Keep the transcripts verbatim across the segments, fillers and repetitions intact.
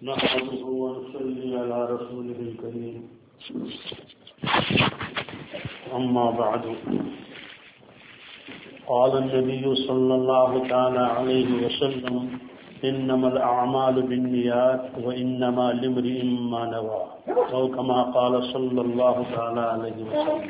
نحمده ونصلي على رسوله الكريم أما بعد قال النبي صلى الله تعالى عليه وسلم إنما الأعمال بالنيات وإنما لامرئ ما نوى أو كما قال صلى الله تعالى عليه وسلم.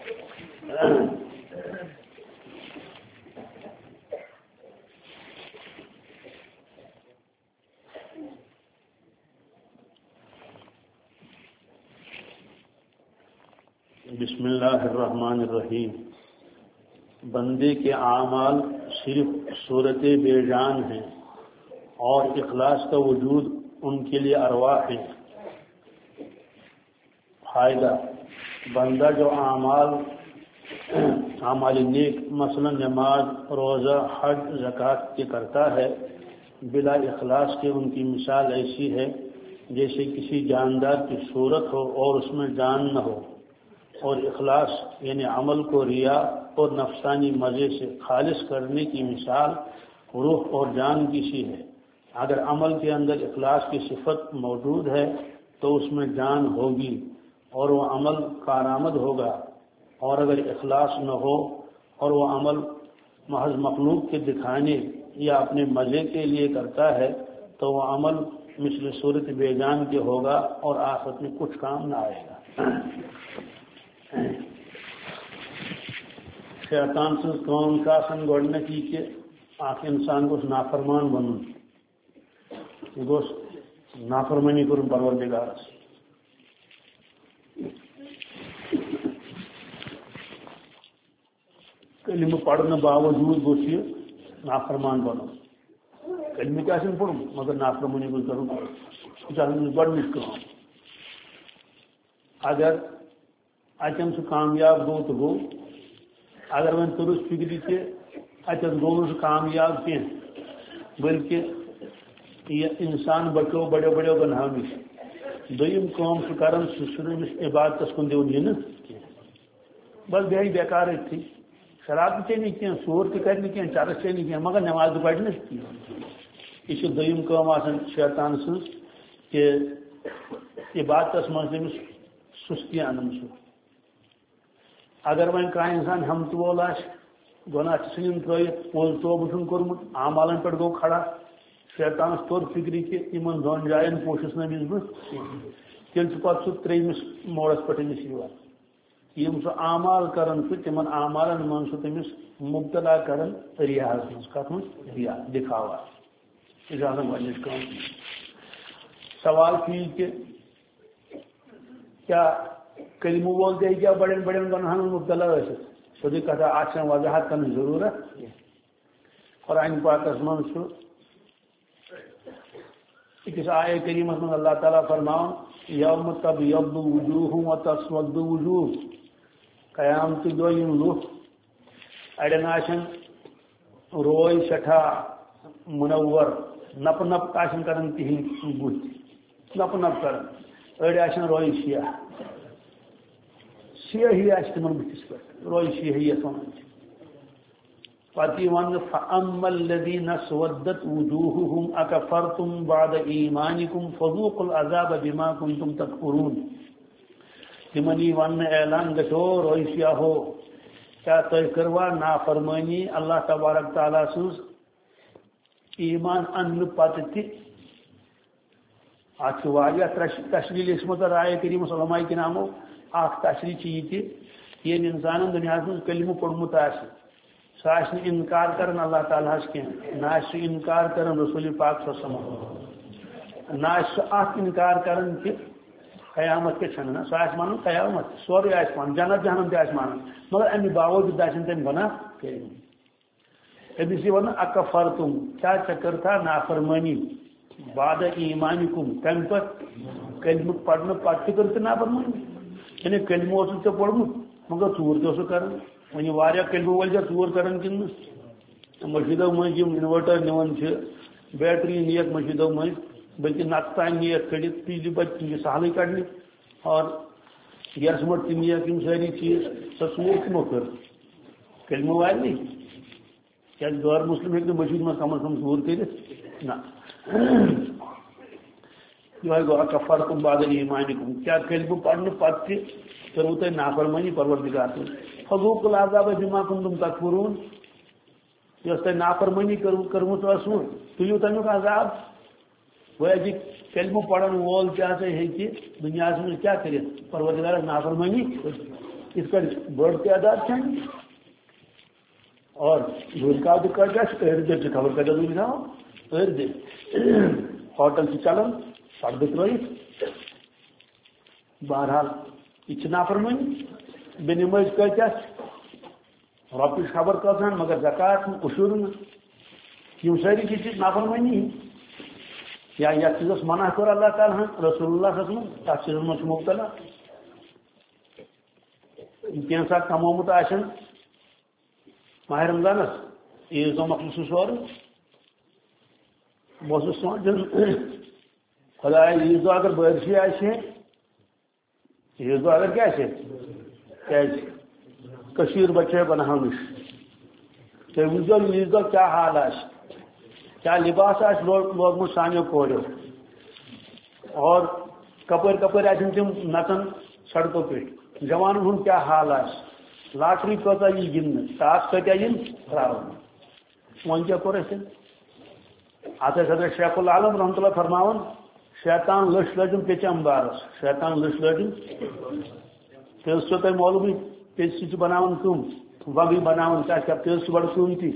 بسم اللہ الرحمن الرحیم. بندے کے اعمال صرف صورت بے جان ہیں اور اخلاص کا وجود ان کے لیے ارواح ہے. فائدہ: بندہ جو اعمال اعمال نیک مثلا نماز، روزہ، حج، زکوٰۃ کے کرتا ہے، بلا اخلاص کے ان کی مثال ایسی ہے جیسے کسی جاندار کی صورت ہو اور اس میں جان نہ ہو. اور اخلاص یعنی عمل کو ریا اور نفسانی مزے سے خالص کرنے کی مثال روح اور جان کی سی ہے. اگر عمل کے اندر اخلاص کی صفت موجود ہے تو اس میں جان ہوگی اور وہ عمل کارآمد ہوگا، اور اگر اخلاص نہ ہو اور وہ عمل محض مخلوق کے دکھانے یا اپنے مزے کے لیے کرتا ہے تو وہ عمل مثل صورت بے جان کے ہوگا اور آخرت میں کچھ کام نہ آئے گا. شیطان سن قوم کا سن گۄڈنیٚتھٕے کہ اکھ انسان گوٚژھ نافرمان بنُن، یہِ گوٚژھ نافرمٲنی کرُن پروردگارس. کلمہٕ پرنہٕ باوجوٗد گوٚژھ یہِ نافرمان بنُن. کلمہٕ تہِ آسن پوٚرمُت مگر نافرمٲنی گوٚژھ کرُن، یہِ چھِ آسان أمِس گۄڈنِچ کٲم. اگر اتٮ۪ن سُہ کامیاب گوٚو تہٕ گوٚو، اگر وۄنۍ تُرُس فکرِ کہ اتٮ۪ن گوٚو نہٕ سُہ کامیاب کینٛہہ بلکہ یہ انسان بچو بڑیو بڑیو گناہو نش، دوٚیِم کٲم چھُ کران سُہ چھُنہٕ أمِس عبادتس کُن دِوان یِنہٕ کینٛہہ، بس بیٚہہِ بیکار أتھی. شراب تہِ چیٚیہِ نہٕ کینٛہہ، ژوٗر تہِ کرِ نہٕ کینٛہہ، چرس چیٚیہِ نہٕ کینٛہہ، مگر نٮ۪ماز تہِ پرِ نہٕ کینٛہہ. یہِ چھِ دوٚیِم کٲم آسان شیطان سٕنٛز کہ عبادتس منٛز تٔمِس سُستی انان سُہ. اگر وۄنۍ کانٛہہ انسان ہمتہٕ وول آسہِ، گۄناہ چھِ ژھٕنِن ترٲیِتھ، پوٚز توبہٕ چھُنہٕ کوٚرمُت، اعمالن پٮ۪ٹھ گوٚو کھڑا، شیطانس توٚر فکرِ کہ یِمن دۄن جاین پوٗشِس نہٕ أمِس بہٕ کینٛہہ، تیٚلہِ چھُ پتہٕ سُہ ترٛیٚیمِس موڑس پٮ۪ٹھ أمِس یِوان. یِم سُہ اعمال کران چھُ تِمن اعمالن منٛز چھُ تٔمِس مبتلا کران رِیاہس منٛز. کتھ منٛز؟ رِیا، دکھاوا. یہِ چھِ آسان گۄڈنِچ کٲم. سوال چھُ یہِ کہ کیٛاہ کلمہٕ وول تہِ ہیٚکیٛاہ بڑٮ۪ن بڑٮ۪ن گۄناہن منٛز مبتلا ٲسِتھ؟ سیٚودُے کتھا، اتھ چھنہٕ وضاحت کرنٕچ ضروٗرت کینٛہہ. قرآن پاکس منٛز چھُ أکِس آیے کریٖمس منٛز اللہ تعالیٰ فرماوان یومَ تبیضُّ وُجوٗہٌ وَتَسْوَدُّ وُجوٗہ. قیامتٕکۍ دۄہ یِم لُکھ، اڑٮ۪ن آسن روے سٮ۪ٹھاہ مُنور، نپہٕ نپہٕ آسن کران تِہنٛدۍ بُتھۍ، نپہٕ نپہٕ کران، أڑۍ آسن روے سِیاہ، سِیٲہی آسہِ تِمن بُتھِس پٮ۪ٹھ، روے سِیٲہی یتھ ونان چھِ. پتہٕ یہِ وننہٕ فَأَمَّا الَّذِينَ اسْوَدَّتْ وُجُوهُهُمْ أَكَفَرْتُمْ بَعْدَ إِيمَانِكُمْ فَذُوقُوا الْعَذَابَ بِمَا كُنتُمْ تَكْفُرُونَ. تِمن یی وننہٕ اعلان گژھو روے سِیاہو، کیٛاہ تُہۍ کٔروا نافرمٲنی اللہ تبارک تعالیٰ سٕنٛز ایمان اننہٕ پتہٕ تہِ؟ اتھ چھُ واریاہ تشریح لیٚچھمٕژ آیے کریٖمس علماء کرامو. اکھ تشریح چھِ یہِ تہِ ییٚلہِ انسانن دُنیاہس منٛز کلمہٕ پوٚرمُت آسہِ، سُہ آسہِ نہٕ انکار کران اللہ تعالیٰ ہس کینٛہہ، نہ آسہِ سُہ انکار کران رسول پاک صلی اللہ علیہ وسلم، نہ آسہِ سُہ اکھ انکار کران کہ قیامت کیٛاہ چھنہٕ، نہ سُہ آسہِ مانان قیامت، سورُے آسہِ مانان، جنت جہنم تہِ آسہِ مانان، مگر امہِ باوجوٗد آسن تٔمۍ گۄناہ کٔرمٕتۍ. أمِس یہِ ونان اکفرتُم، کیٛاہ ژےٚ کٔرتھا نافرمٲنی بعد ایٖمانِکُم، تمہِ پتہٕ کلمہٕ پرنہٕ پتہٕ تہِ کٔر ژےٚ نافرمٲنی. یعنی کلمہٕ اوسُکھ ژےٚ پوٚرمُت مگر ژوٗر تہِ اوسُکھ کران. وۄنۍ واریاہ کلمہٕ وٲلۍ چھا ژوٗر کران کِنہٕ نہٕ؟ مٔشیٖدو مٔنٛزۍ یِم اِنوٲٹر نِوان چھِ، بیٹری نِیَکھ مٔشیٖدو مٔنٛزۍ، بلکہ نتہٕ تانۍ نِیَکھ کٔڑِتھ، بجلی بچ تِم چھِ سہلٕے کڑنہِ، اور گیسمٹ تہِ نِیَکھ یِم سٲری چیٖز. سۄ ژوٗر کٕمو کٔر؟ کلمہٕ والنٕے. کیٛازِ غٲر مُسلِم ہیٚکہِ نہٕ مٔشیٖد منٛز کم از کم ژوٗر کٔرِتھ؟ نہ. یہ گو کفر تم بادل ایمانکم کیا کلمہ پڑھنے پتہ کرو تہ نافرمانی پروردگار تم فذوق العذاب بما کنتم تکفرون یس تہ نافرمانی کرمت اسو تلیو تمیک عذاب وہ جی کلمہ پڑھن وول کیا سے ہے کہ دنیا میں کیا کرے پروردگار نافرمانی اس کا بڑھ تعداد چاہیے اور روزگار بھی کر جائے ارد گرد خبر کر دوں گا ارد ہوٹل سے چلن سڑک ترت بہرحال یہ نافرمانی بے نماز کتس رۄپیس خبر کتان مگر زکات اشور یم ساری چیز نافرمانی یا یتھ چیزس منع کر اللہ تعالیٰ رسول اللہ صلی اللہ علیہ وسلم تک چیزن من مبتلا کین سات کمومت آسن ماہ رمضانس عیز دہ مخلوص سور بہت سوچان خدا عیز دہ اگر بارشی آئے عیز دہ اگر کیا کشیر بچے بناؤ تھی وچو عیز دہ کیا حال آس کیا لباس آس لوگمت سانو کوریو اور کپر کپر آن تم نتن سڑکوں پہ جوانن ہند کیا حال آس لاٹری کوتا یہ گن ٹاس کتیا ین تراؤن ون کیا کور اس ات حضرت شیخ العالم رحمۃ اللہ فرماون شیطان لش لجم پیچم بارس شیطان لش لجم تیز تو تھی معلوم پیچ سے بناون کم وگی بناون کیا کیا تیز سے بڑھ قیمتی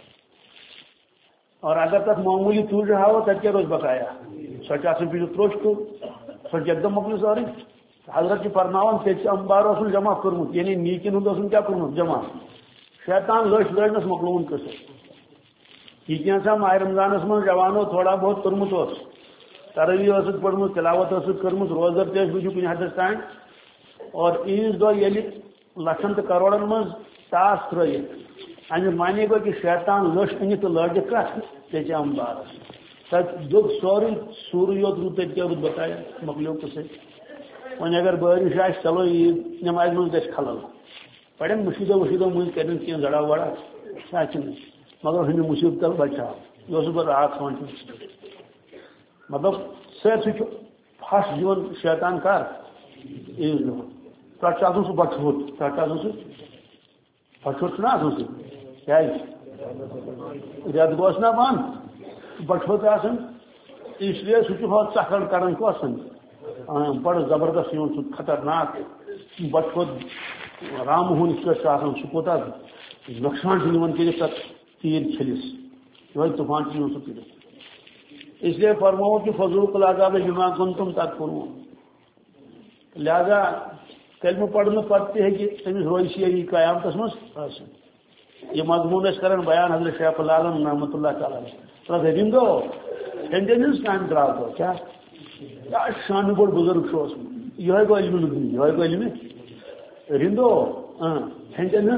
اور اگر تک معمولی تول رہا ہو تب کیا روز بقایا سچ آسن پیچھے تروش کو سچ ایک دم مکلی سوری حضرت کی فرماون پیچ امبار اس جمع کرمت یعنی نیکن ہند کیا کرمت جمع شیطان لش لڑنس مکلون قصر یہ کیا سا ماہ رمضانس من جوانو تھوڑا بہت کرمت اس تروی ثت پڑمت تلاوت ثت کرمت روزر تیز بجو کن حدس تان اور عیز دہ یل لچھن تو کروڑن من ٹاس ترت امی مانے گو کہ شیطان لش ان تو لڑ کت پیچ امبارس تب دب سوری سوری یوت رو تب کیا رود بتایا مکلیو قصے وۄنۍ اگر بارش آسہِ چلو عیٖد نٮ۪مازِ منٛز گژھِ خلل پڑٮ۪ن مُشیٖدو وُشیٖدو مٔنٛزۍ کَرٮ۪ن کینٛہہ زڑا وڑا سُہ چھُنہٕ مگر ہُمہِ مُصیٖبتو بچاو یہِ اوسُس بہٕ راتھ سونٛچان مطلب سٲرسٕے چھُ پھش دِوان شیطان کر عیٖذ دۄہ تَتھ چھُ آسان سُہ بچہٕ ہوٚت تَتھ چھُ آسان سُہ بچہٕ ہوٚت چھُنہ آسان سُہ کیٛازِ رٮ۪تھ گوٚژھ نا بنٛد بچہٕ ہوٚت آسان اس لیے سُہ چھُ ہۄ ژکھڑ کران کۄسن بڑا زبردست سہ خطرناک بچہ کھت رام ہند آسان سہ کوتا نقصان کر تک تیر چھلس یہ طوفان سہ کر اس لیے فرمو کہ فضوق العذاب بما کنتم تکفرون لہذا کلمہ پڑھنے پتہ تمس روز سیری قیامتس مز یہ مضمون کران بیان حضرت شیخ العالم رحمۃ اللہ تعالی رندو ہندس کام درا تو کیا شان بوڑ بزرگ یہ گو علم لگنی یہ گو علم رندو ہندن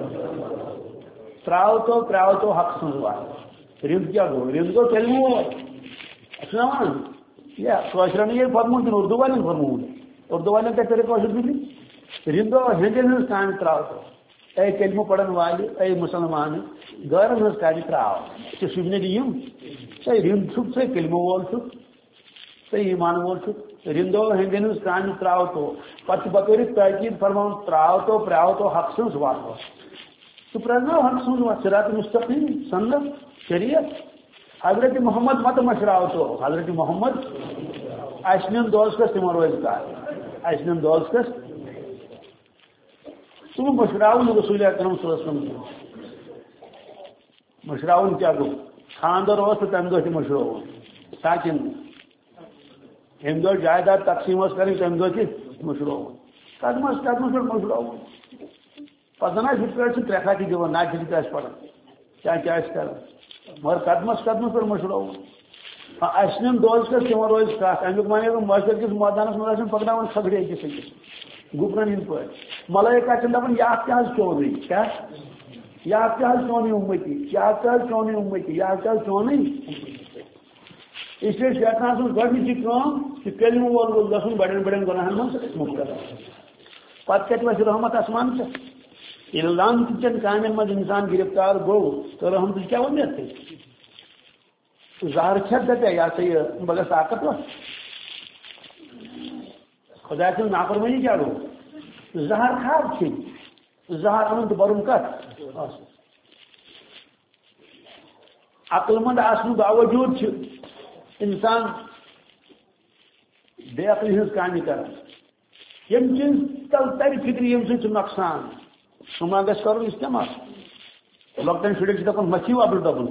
تراو تو تراو تو حق سن بات رند کیا گو رند گو کلمہ اچھا یہ کاشرن یہ فرمون کن اردو والن فرمون اردو والن کیا کرے کاشر بھی رندو ہندن کام تراو تو اے کلمہ پڑھن والے اے مسلمان غیرن ہز کام تراو کہ سبنے دیم اے رند چھپ سے کلمہ وول چھپ سی ایمان وول چھپ رندو ہندن ہز کام تراو تو پتہ بطور تاکید فرمون تراو تو پراو تو حق سن وات تو پرنو حق سن وات صراط مستقیم سنت شریعت حضرت محمد مت مشراو تو حضرت محمد اشنم دوست کا تمہارو اذکار اشنم دوست کا تم مشراؤ رسول اکرم صلی اللہ علیہ وسلم مشراؤ کیا گو خاندر ہو تو تمہ دہ مشرو تاکہ ام دہ جائیداد تقسیم کریں تمہ دہ تہ مشرو قدمس قدمس پہ مشرو پتہ نا پہ ترے خاطی دان ناچ تہ پڑھان کیا کیا کر مگر قدمس قدمس پہ مشرو اشنم دوز کر تمہ روز کت امیک مانے مسجد کس میدانس مجھے پکان کھگڑے أکس أکس گپرن ہند پہ ملائکہ چھ دپان یہ کیا چونی کیا یہ کیا چونی امتی یہ کیا چونی امتی یہ کیا چونی اس لیے شیطان سن گۄڈنِچی کٲم کہ کلمہ وول وول گژھُن بڑین بڑین گناہن منٛز مبتلا پتہٕ کتہِ وسہِ رحمت آسمان سے ییٚلہِ لانت چن کامین منٛز انسان گرفتار گوٚو تہٕ رحمتٕچ کیاہ وۄمید تھے زہر کھٮ۪تھ دپیا یہ سا یہ بہٕ گژھٕ طاقتور خدا سن نافرمانی کیا گو زہر خاب کھین زہر ان تو برن کت عقل مند آسن باوجود انسان بے عقلی ہز کامہ کران یم چیز تل تر فکر یم سن نقصان سما گھس کرو استعمال لکٹن شرک دپان مچھو ابل دبن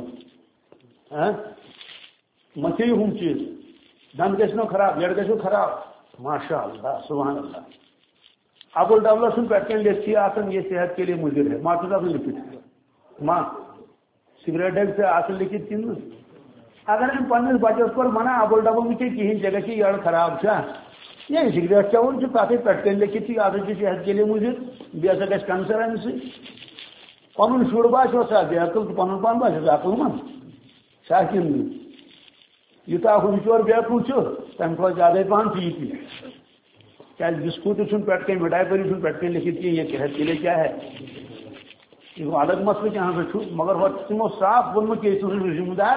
مچھو ہم چیز دند گھو خراب لڑ گھو خراب ماشاء اللہ سبحان اللہ ابل ڈبل سن پہ لکھی آسان یہ صحت کے لیے مضر ہے ماں تو لکھت ماں سگریٹ سے آسان لکھت کن اگر ہم پنس بچس پر منع ابل ڈبل مجھے کہین جگہ کی یڑ خراب یہ سگریٹ چون تک پہ لکھت آسان صحت کے لیے مضر بیسا گھر کنسر امہ سی پن شر باسو سا بے عقل تو پن پان باسو عقل مند سا کن یوتہ ہم چور بے عقل تمہ کھت زیادہ پہن چی کیا بسکوٹ چھ پہ مٹھائی پری چھ پہ لکھت کی یہ صحت کے لیے کیا ہے یہ الگ مسئلہ یہاں پہ مگر تمو صاف وونمت کہ یہ ذمہ دار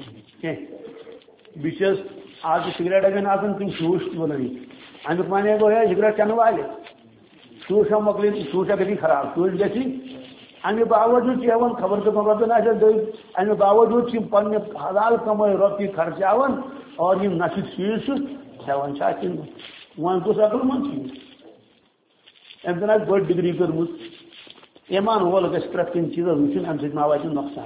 بیس آج سگریٹ اگن آسان تم شوش بنائی امیک مانے گو ہے سگریٹ چنہ والے شوش ہم مکل شوش گی خراب شوش گی امہ باوجود ہیوان خبر تو مگر تو نہ امہ باوجود پنہ حلال کمائی روپیے خرچاون اور یہ نشد چیز ہیوان ون کس عقل مند ام زن بڑ ڈگری کرمت ایمان وول گھس پریت کن چیز وچن ام سۭتۍ ما واتہِ نقصان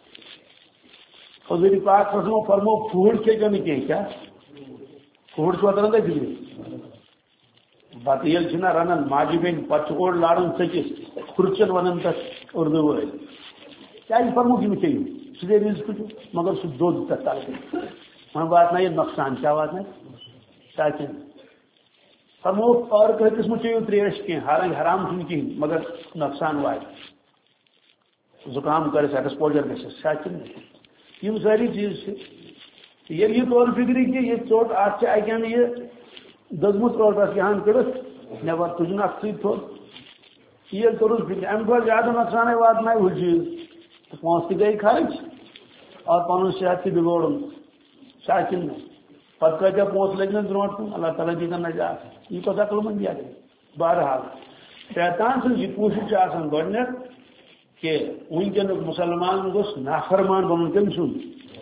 حضور پاک رسمو فرمو پھوڑ کھیچو نہ کہیں کیا پھوڑ چھو کران تھی فکری بتہ یل چھنا رنان ماجہ بین پتہ اوڑ لاران ژکس کھرچن ونان تک اردو وٲلۍ کیا فرمو کہ چیٚیِو سُہ دے رزق مگر سُہ دۄد تتھ تل وۄنۍ واتنایہِ نۄقصان کیا واتنایہِ ساکن فرمو اور کہتس مہ چیٚیِو تریش کینٛہہ حالانکہ حرام چھُنہٕ کِہیٖنۍ مگر نۄقصان واتہِ زُکام کرس ایکسپوجر گژھس ساکن یم ساری چیز یل یہ طور فکری کہ یہ ژوٹ ات اکن یہ دزمت روٹس یہاں کڑت نبر تجن ات سی تھو یہ تورس فکر ام کو زیادہ نقصان واتن وہ چیز پونس تہ گئی خرچ اور پن صحت تہ بگوڑن ساکن پتہ کتیا پونس لگن برونٹ کن اللہ تعالیٰ دی نجات یہ کت عقل مند یہ بہرحال شیطان سن یہ کوشش آسان گۄڈنیتھ کہ ونکن مسلمان گوس نافرمان بنن کم سن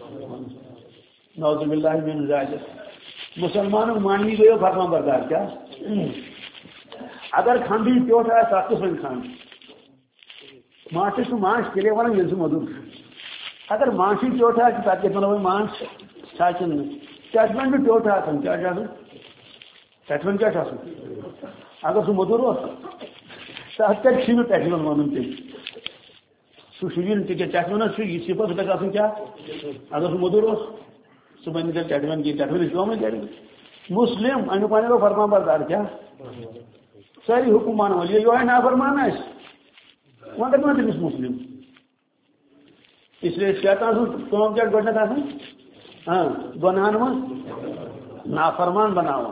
نعوذ باللہ من ذالک مسلمان مانوی گئے فرما بردار کیا اگر کھانڈی پیوٹ ہے سات سن کھان ماچ تو ماچ کے لیے ون یہ مدر اگر ماچی پیوٹ ہے تک بنو ماچ ساچن چٹمن بھی پیوٹ آسان کیا چٹمن کیا اگر سہ مدر تک چھ چٹمن ون تھی سہ شرین تک چٹمنس یہ صفت گھس آن کیا اگر سہ مدر سہ بن تیل چٹمن کی چٹمن کم کریں مسلم امیک ون گو فرمان بردار کیا ساری حکم مان وول یہ نافرمان آس وہاں دپان تمس مسلم اس لیے شیطان سن کام کیا گۄڈنیتھ آسان ہاں گناہن من نافرمان بناوان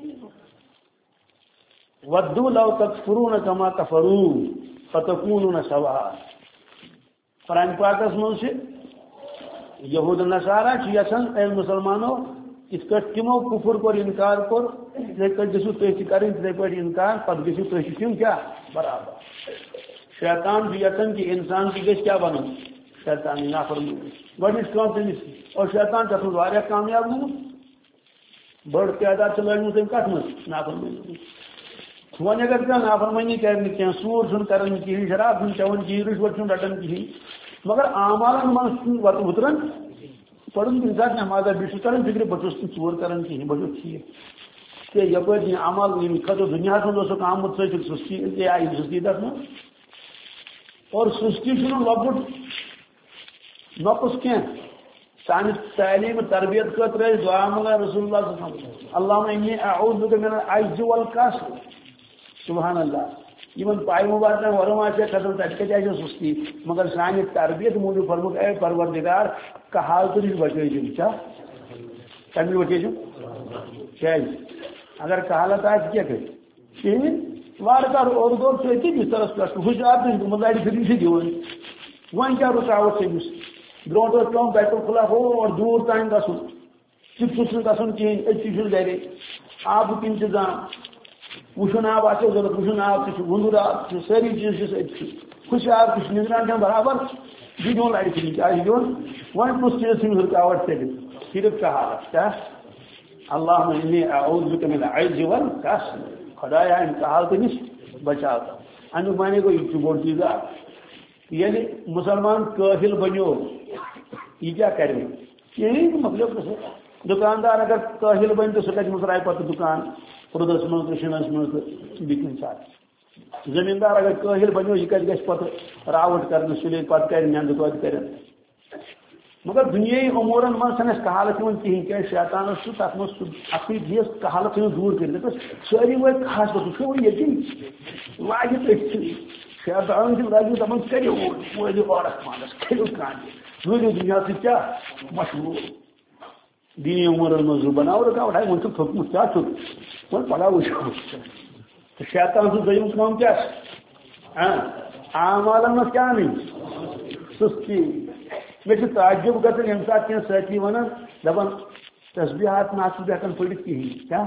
ودوا لو تکفرون کما کفروا فتکونون سواء قرآن پاکس من سے یہود نصارہ یسان اے مسلمانوں اس کا تمو کفر کور انکار کور اتھے پہ گھو تھی کریں اتھے پہ انکار پتہ گھو تھی تم کیا برابر شیطان بھی یسان کہ انسان کی گھس کیا بنن شیطان نافرمانی گۄڈنِچ کٲم تٔمِس اور شیطان تتھ منٛز واریاہ کامیاب گوٚمُت بٔڑ تعداد چھِ لٔجمٕژ تٔمۍ کتھ منٛز نافرمٲنی وۄنۍ اگر کانٛہہ نافرمٲنی کرِ نہٕ کینٛہہ سوٗر چھُنہٕ کران کِہیٖنۍ شراب چھُنہٕ چٮ۪وان کِہیٖنۍ رُشوت چھُنہٕ رٹان کِہیٖنۍ مگر اعمالن منٛز چھُنہٕ وُتران پرُن کُنہِ ساتہٕ نٮ۪مازا بیٚیہِ چھُس کران فکرِ بہٕ چھُس نہٕ ژوٗر کران کِہیٖنۍ بہٕ چھُس ٹھیٖک تہٕ یپٲرۍ یہِ عمل ییٚمہِ خٲطرٕ دُنیاہس منٛز اوسُکھ آمُت سُہ چھُ سُستی تہِ آیہِ سُستی تتھ منٛز اور سُستی چھُنہٕ لۄکُٹ نقص کینٛہہ سانہِ تعلیٖم تربیت خٲطرٕ ٲسۍ دعا منگان رسول اللہ صلی اللہ علیہ وسلم اللہُمہ انی اعوذ بک من العجز والکسل سبحان اللہ یمن پایہِ واتنان ورم آسہِ کھسان تتہِ کتہِ آسہِ سُستی مگر سانہِ تربیت موٗجوٗب فرمُت اے پروردگار کہالتہٕ نِش بچٲیزِم کیٛاہ کمہِ بچٲیزِم کیٛازِ اگر کہالت آسہِ کیٛاہ کرِ کِہیٖنۍ وارٕ کار اور دور چھُ أتی بسترس پٮ۪ٹھ ہُشار تہِ گوٚمُت لرِ پھِرِ چھِ دِوان وۄنۍ کیٛاہ رُکاوٹ چھِ أمِس برونٛٹھ اوس پیٚوان بیت الخلا اور دوٗر تام گژھُن تہِ چھُس نہٕ گژھُن کِہیٖنۍ أتی چھُس گرے آبُک انتظام وشن آب آ ضرورت وشن آب وندر آب ساری چیز خوش آب تک نگران برابر یہ دون لڑ کھیل کیا دون ون کس چیز سے رکاوٹ چلے صرف کا حالت کیا اللہ انی اعوذ بک من العجز والکسل خدایا ان کا حالت نش بچا امی مانے کو یہ بوڑ چیز یعنی مسلمان کاہل بنو یہ کیا کرے یہی مطلب دکاندار اگر کاہل بن تو سکھ مسرائے پتہ دکان رودس من شنس من بیکن سات زمیندار اگر کاہل بنو یہ کت گھس پتہ راوٹ کرنے سلے پتہ کر نیند توت کر مگر دنیا امورن من چھنہ کہالت کہین کی شیطان تک مز اصلی چیز کہالت دور کر ساری وقت خاص پہ یقین لاگہ تھی شیطان تم لگو دپان کرو وٲلِو عورت پانس کھیلو کانہ روٗدِو دنیا سۭتۍ کیٛاہ مشہوٗر دینی امورن مز بناو رکاوٹ ہے وۄنۍ چھُکھ تھوٚکمُت کیٛاہ چھُکھ وۄنۍ پگاہ وٕچھو تہٕ شیطان سٕنٛز دوٚیِم کٲم کیٛاہ چھِ اعمالن منٛز کیٛاہ اَنٕنۍ سُستی مےٚ چھُ تعجب گژھان ییٚمہِ ساتہٕ کینٛہہ سٲتھی وَنان دَپان تسبیحات نہ چھُس بہٕ ہٮ۪کان پٔرِتھ کِہیٖنۍ کیٛاہ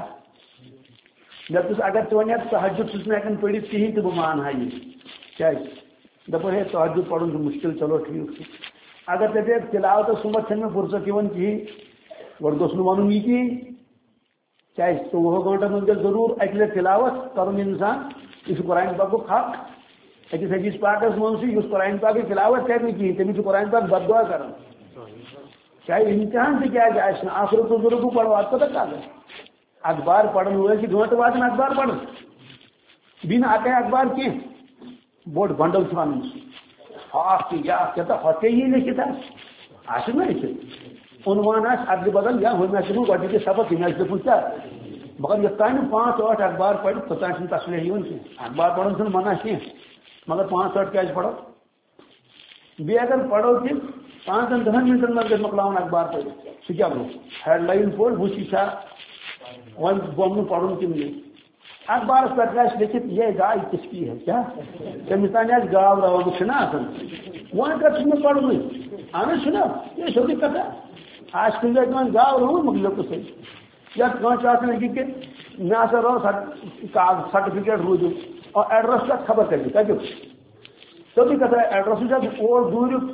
مےٚ دوٚپُس اگر ژٕ وَنکھ تہجُد چھُس نہٕ ہٮ۪کان پٔرِتھ کِہیٖنۍ تہٕ بہٕ مانہٕ ہا یہِ کیٛازِ دَپان ہے تہجُد پَرُن چھُ مُشکِل چلو ٹھیٖک چھُ اگر ژےٚ دَپکھ تِلاوتس صُبحس چھَنہٕ مےٚ فُرصت یِوان کِہیٖنۍ گۄڈٕ گوٚژھ نہٕ وَنُن یہِ کِہیٖنۍ کیٛازِ ژوٚوُہو گٲنٛٹن منٛز گژھِ ضروٗر اَکہِ لَٹہِ تِلاوت کَرُن اِنسان یہِ چھُ قرآنِ پاکُک حق أکِس حدیٖث پاکس منٛز چھُ یُس قرآنِ پاکٕچ تِلاوت کرِ نہٕ کِہیٖنۍ تٔمِس چھُ قرآنِ پاک بد دعا کران چاہے امتحان تہِ کیٛازِ آسہِ نہٕ اکھ رۄپیہِ زٕ رۄپیہِ پَرو اَتھ کوتاہ کَتھ اخبار پَرن وٲلۍ چھِ گٲنٛٹہٕ واتان اخبار پَران بیٚیہِ نہٕ اَکٕے اخبار کینٛہہ بوٚڑ بنڈل چھُ اَنُن ہاکھ تہِ یا کیٛاہ ہۄتھ ژےٚ یی لیکھِتھ آسہِ آسہِ نا لیکھِتھ عنوان آسہِ اَدلہِ بدل یا ہُمہِ آسہِ دیُتمُت گۄڈنِکہِ سبق ییٚمہِ آسہِ دیُتمُت کیٛاہ مگر یوٚتانۍ نہٕ پانٛژھ ٲٹھ اخبار پَرِ توٚتانۍ چھُنہٕ تسلیح یِوان کینٛہہ اخبار پَرُن چھُنہٕ منع کینٛہہ مگر پانٛژھ ٲٹھ کیٛازِ پَرو بیٚیہِ اگر پَرو تہِ پانٛژن دہن منٹن منٛز گژھِ مۄکلاوُن اخبار پٔرِتھ سُہ کیٛاہ گوٚو ہیڈ لایِن پوٚر وٕچھ یہِ چھا وۄنۍ بۄمنہٕ پَرُن کِنہٕ یہِ اخبارس پٮ۪ٹھ آسہِ لیکھِتھ یہ گاے کس کی ہے کیٛاہ تٔمِس تانۍ آسہِ گاو راومٕژ چھُنہ آسان وۄنۍ کَتھ چھُ مےٚ پَرُنٕے اہن حظ چھُنہ یہِ ہے سیوٚدُے کَتھا آسہِ کُنہِ جایہِ کٲنٛسہِ گاو رٲومٕژ مۄکلیو قٕصَے یا کٲنٛسہِ چھُ آسان أکہِ کہِ مےٚ ہسا رٲو سرٹِفِکیٹ روٗزِو ایڈرس چھُ خبر کَتہِ کَتیُک سیوٚدُے کَتھا ایڈرس چھُ اور دوٗریُک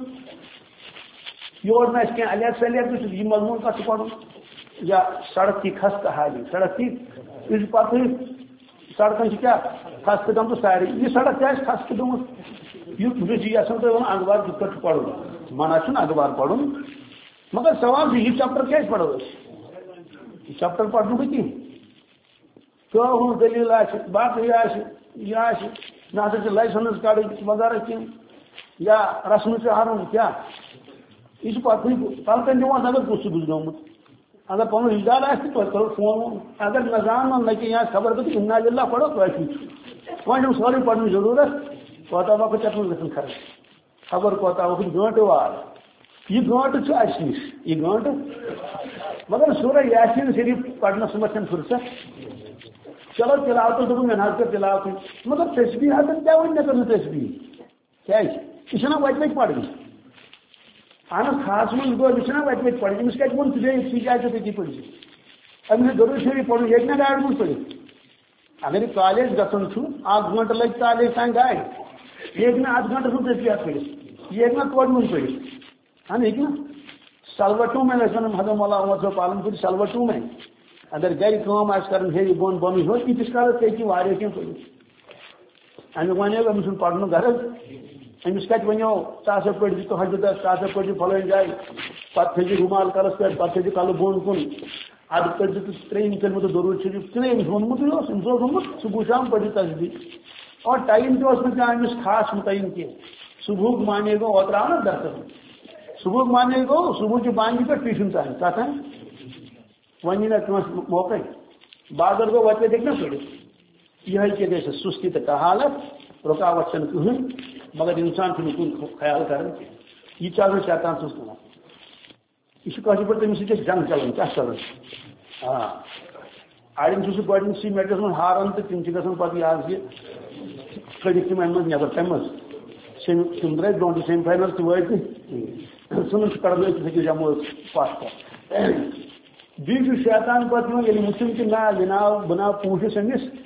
یور نہٕ اَسہِ کینٛہہ الیٹ سلیٹ تہِ چھُ یہِ مضموٗن کَتھ چھُ پَرُن یا سڑک کی خستہٕ حالی سڑک کی یہِ چھُ پَتہٕ سڑکن چھِ کیٛاہ خستہٕ گٔمٕژ سارے یہِ سڑک تہِ آسہِ خستہٕ گٔمٕژ یہِ بہٕ چھُس یژھان تۄہہِ وَنُن اخبار کِتھ پٲٹھۍ چھُ پَرُن منع چھُنہٕ اخبار پَرُن مگر سوال چھُ یہِ چیپٹر کیٛازِ پَرو أسۍ یہِ چیپٹر پَرنُکھٕے کینٛہہ کٲم ہٕنٛز دٔلیٖل آسہِ باقٕے آسہِ یہِ آسہِ نہ ہسا چھِ لایسَنٕس کَڑٕنۍ وغیرہ کینٛہہ یا رسمہٕ چھُ اَنُن کیٛاہ یہِ چھُ پَتہٕ تَلکَن دِوان اگر کُس چھُ گُزریومُت اگر پَنُن رِشتہٕ دار آسہِ توتہِ کَرو فون اگر نہ زانان نہ کینٛہہ آسہِ خبر کۭتِس اِنا لِلہ پَرو کٲفی چھُ وۄنۍ چھُنہٕ سورُے پَرنٕچ ضروٗرت کوتاہ وقت یَتھ منٛز گژھان خرٕچ خبر کوتاہ وقت گٲنٛٹہٕ واد یہِ گٲنٛٹہٕ چھُ اَسہِ نِش یہِ گٲنٛٹہٕ مگر سورہ یاسیٖن شریٖف پَرنَس منٛز چھَنہٕ فُرصت چلو تِلاوتَس دوٚپُن مےٚ نہ حظ کٔر تِلاوتٕے مگر تسبیٖحاتن کیٛاہ ووٚن مےٚ کٔر نہٕ تسبیٖح کیٛازِ یہِ چھَنہ وَتہِ وَتہِ پَرٕنۍ اہن حظ خاص منٛز گوٚو یہِ چھُنہ وَتہِ وَتہِ پَرٕنۍ أمِس کَتہِ ووٚن ژٕ بیٚیہِ یِتھٕے جایہِ تہٕ تٔتی پٔرۍ زِ أمِس چھُ درود شریٖف پَرُن ییٚتہِ نہ گاڑِ منٛز پٔرِتھ اگر یہِ کالیج گژھُن چھُ اکھ گٲنٛٹہٕ لَگہِ کالیج تانۍ گاڑِ یہِ ہیٚکہِ نہٕ اَتھ گٲنٛٹَس منٛز تسبیٖحات پٔرِتھ یہِ ہیٚکہِ نہ توڑِ منٛز پٔرِتھ اہن ہیٚکہِ نہ سلوٹوٗ میں ٲسۍ وَنان حضرت مولا عمر صٲب پالنپوٗر سلوٹوٗ میں اگر گرِ کٲم آسہِ کَرٕنۍ ہیٚیہِ بۄن بۄنٕے ہیوٚر تیٖتِس کالس ہیٚکہِ واریاہ کینٛہہ پٔرِتھ امیُک وَنیو أمِس چھُنہٕ پَرنُک غرض أمِس کَتہِ وَنیو ژٕ ہسا پٔرۍ زِ تہجُدس ژٕ ہسا پٔرۍ زِ فلٲنۍ جایہِ پَتہٕ تھٲیزِ روٗمال کَلس پٮ۪ٹھ پَتہٕ تھٲیزِ کَلہٕ بۄن کُن اَدٕ کٔرۍ زِ تہٕ ترٛیٚیِم کٔرمٕژ درود شریٖف ژٕ نے أمِس ووٚنمُتٕے اوس أمِس اوس ووٚنمُت صُبحُ شام پٔرِو تسبیٖح اور ٹایم تہِ اوس نہٕ پیٚوان أمِس خاص مُتعین کینٛہہ صُبحُک مانے گوٚو اوترٕ آو نا درسس صُبحُک مانے گوٚو صُبحچہِ بانگہِ پٮ۪ٹھ ٹیوٗشن تانۍ کَتھ تانۍ وۄنۍ یی نہ کٲنٛسہِ موقعے بازر گوٚو وَتہِ وَتہِ ہیٚکہِ نہ پٔرِتھ یِہے کہِ گژھِ سُستی تہٕ کہالت رُکاوٹ چھنہٕ کٕہٕنۍ مگر اِنسان چھُنہٕ کُن خیال کران کینٛہہ یہِ چھُ آسان شیطان سٕنٛز کٲم یہِ چھُ کٲشِر پٲٹھۍ تٔمِس سۭتۍ اَسہِ جنگ چلان کیٛاہ چلان آ اَڑٮ۪ن چھُ سُہ گۄڈٕنِکسٕے میچَس منٛز ہاران تہٕ تِم چھِ گژھان پَتہٕ یہِ حظ یہِ کٔڑِتھ تِم اَمہِ منٛز نٮ۪بر تَمہِ منٛز سیٚمہِ تِم درٛاے برونٛٹھ سیٚمہِ فاینَل تہِ وٲتۍ نہٕ ژٕنُن چھُ کَڑان أکِس أکِس جموں پَتھ پَتھ بیٚیہِ چھُ شیطان پَتہٕ یِوان ییٚلہِ وٕچھُن کہِ نہ یہِ ناو بہٕ ناو پوٗنٛسِس أمِس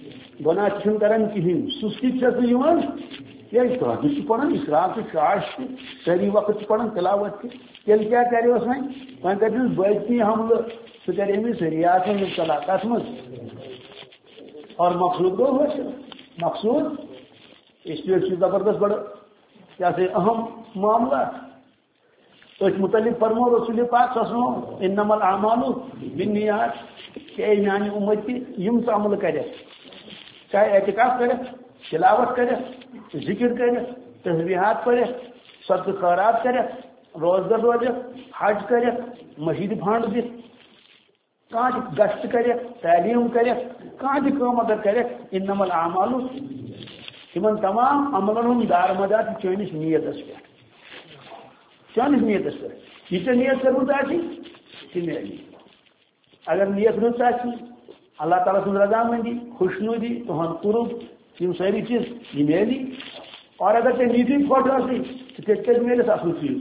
گناہ چھن کران کہین سستی چھس یہ تحجد پڑھان اشراق شاش سہری وقت پڑھان تلاوت تیل کیا کرے اس وین وین کر بچتی حملہ سہ کر امس ریاست مبتلا کس مز اور مقصود گو حاصل مقصود اس لیے زبردست بڑا کیا سے اہم معاملہ اس متعلق فرمو رسول پاک صلی اللہ علیہ وسلم انما الاعمال بالنیات کہ میانی امتی یم عمل کرے چاہے اعتکاف کرے تلاوت کرے ذکر کرے تسبیحات پڑھے صدقہ خیرات کرے روزدر روزے حج کرے مسجد بھانڈ دے کانچ گشت کرے تعلیم کرے کانچ کام اگر کرے انما الاعمال تمن تمام عملن ہند دارمدار چانس نیتس پہ چانس نیتس پہ یہ نیت کرمت آسی یہ میلی اگر نیت رت آسی اللہ تعالیٰ سن رضامندی خوشنودی تہن قرب یہ ساری چیز یہ میلی اور اگر تے نیتی کھوٹ آسی تو تیل میلس اصل چیز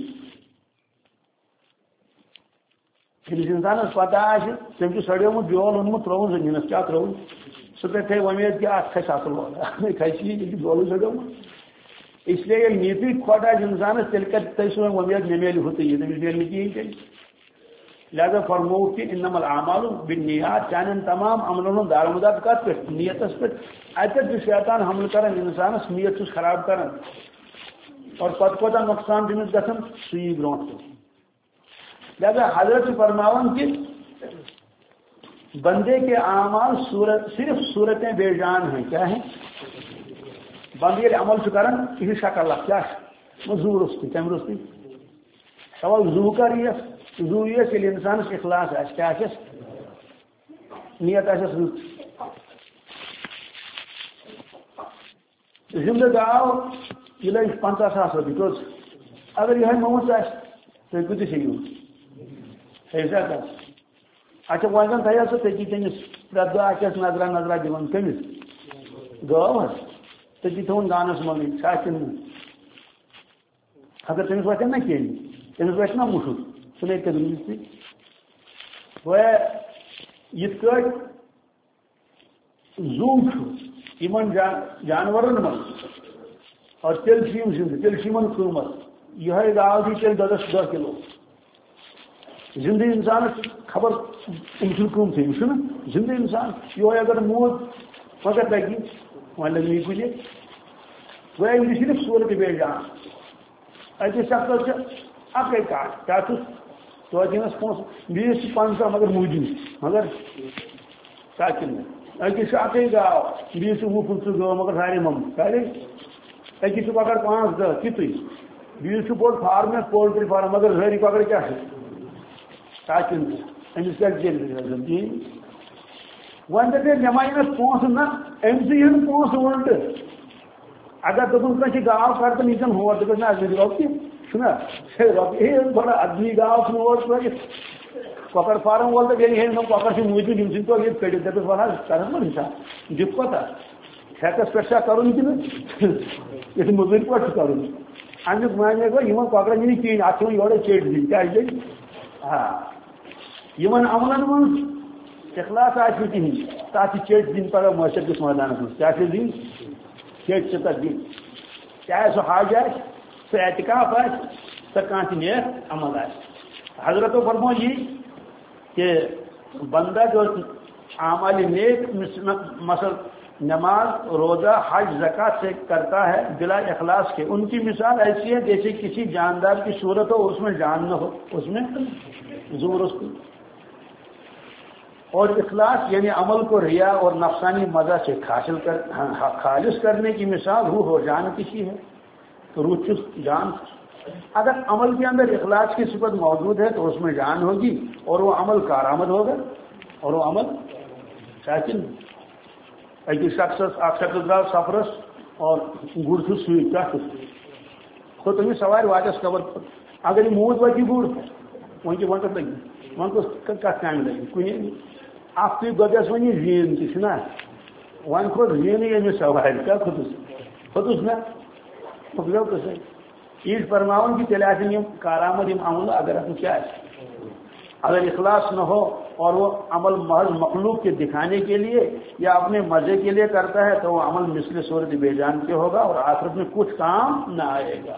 یمس انسانس پتہ آسہ تم چھ سڑیومت بیول اونمت ترون زمینس کیا ترون سہ تھے ومید کہ ات کھس اصل وول کھس یہ بیول سڑیومت اس لیے یل نیتی کھوٹ آس انسانس تیل کر تھی سو ومید مے میل ہوتے یہ تمس میل کہین تیل لہذا فرمو کہ انما الاعمال بالنیات چانن تمام عملن ہند دارمدار کت پہ نیتس پہ اتر شیطان حمل کران انسانس نیت چھ خراب کران اور پتہ کوتاہ نقصان تمس گژھان سی برونٹ لہذا حضرت فرماون کہ بندے کے اعمال صورت صرف صورتیں بے جان ہیں کیا ہیں بندے عمل کران یہ شکل کیا زو رستی کم رستی سوال زو کر یہ زو یہ انسان اخلاص آس کیا آس نیت آس زندہ گاو یہ لگ پنچہ ساس روپیے توز اگر یہ موت آس تھی کتس ہیو ایسا کر اچھا وزن تھا سا تی تمس پریت دہ آس نظرہ نظرہ دان کمس گو حس تی تھون دانس من ساکن اگر تمس وتن نا کھین تمس ویس نا مشک سہ نیت تھی وہ یت زو ان جانورن من اور تیل زند تیل قیمت یہ گاو دی تیل دس دہ کلو زندہ انسان خبر ام قیمت یہ زندہ انسان یہ اگر موت مگر لگی وہاں لگی کھلے وہ یہ صرف صورت بے جان اتنے شخص اکے کٹ کیا تو دنس پونس بیس پنچہ مگر موجود مگر کیا کن اکس اکے گاو بیس وہ پنچہ گو مگر سارے مم سارے اکس ککر پانچ دہ تیت بیس بوڑ فارم پولٹری فارم مگر ساری ککر کیا کن امس کیا دین ون دپے مے مائی پونس نا ام سی پونس الٹ اگر دپن کھانا گاو کر تو نیچن ہور دپس نا ادمی رۄپیہِ چھُنا رۄپیہِ بڑا ادمی گاو ژھُن اور ترٲیِتھ کۄکر فارم وول تو ییٚلہِ ہے نم کۄکر چھِ موٗدمٕتۍ یِم ژھٕنۍ تو ییٚتہِ کٔڑِتھ دپس وَل حظ کرس ما حِساب دِکھ کوتاہ ٹھیکس پٮ۪ٹھ چھا کرُن کِنہٕ یِتھ مٔزوٗرۍ پٲٹھۍ چھُ کرُن امیُک معنی گوٚو یِمن کۄکرن یی نہٕ کِہیٖنۍ اتھ چھِ وۄنۍ یورے ژیٚٹۍ دِنۍ کیٛازِ دِنۍ آ یِمن عملن منٛز اخلاص آسہِ نہٕ کِہیٖنۍ تتھ چھِ ژیٚٹۍ دِنۍ پگاہ معاشر کِس مٲدانس منٛز کیٛاہ چھِ دِنۍ ژیٚٹۍ چھِ تتھ دِنۍ چاہے سُہ حج آسہِ سُہ اعتکاف آسہِ سۄ کانٛہہ تہِ نیک عمل آسہِ حضرتو فرمو یہ کہ بندہ جو اعمال نیک مثل نماز روزہ حج زکات سے کرتا ہے بلا اخلاص کے ان کی مثال ایسی ہے جیسے کسی جاندار کی صورت ہو اس میں جان نہ ہو اس میں زور اس اور اخلاص یعنی عمل کو ریا اور نفسانی مزہ سے حاصل کر خالص کرنے کی مثال روح اور جان کسی ہے تو روح چست جان اگر عمل کے اندر اخلاص کی صفت موجود ہے تو اس میں جان ہوگی اور وہ عمل کارآمد ہوگا اور وہ عمل ساکن اکس شخص اخ شخص درو سفرس اور گر ست کیا کھو تمہیں سوار واٹس کور اگر یہ موت وتی گر ون کی ون کت لگی ون کت کام لگی کن اخ تھی دس ون زین تہ ون کھوت زین امس سوار کیا کھوتس کھوتس نا پکڑو تو عید فرماون کہ تیل آن کارآمد یم عمل اگر اتھ کیا اگر اخلاص نہ ہو اور وہ عمل محض مخلوق کے دکھانے کے لیے یا اپنے مزے کے لیے کرتا ہے تو وہ عمل مثل صورت بے جان کے ہوگا اور آخرت میں کچھ کام نہ آئے گا.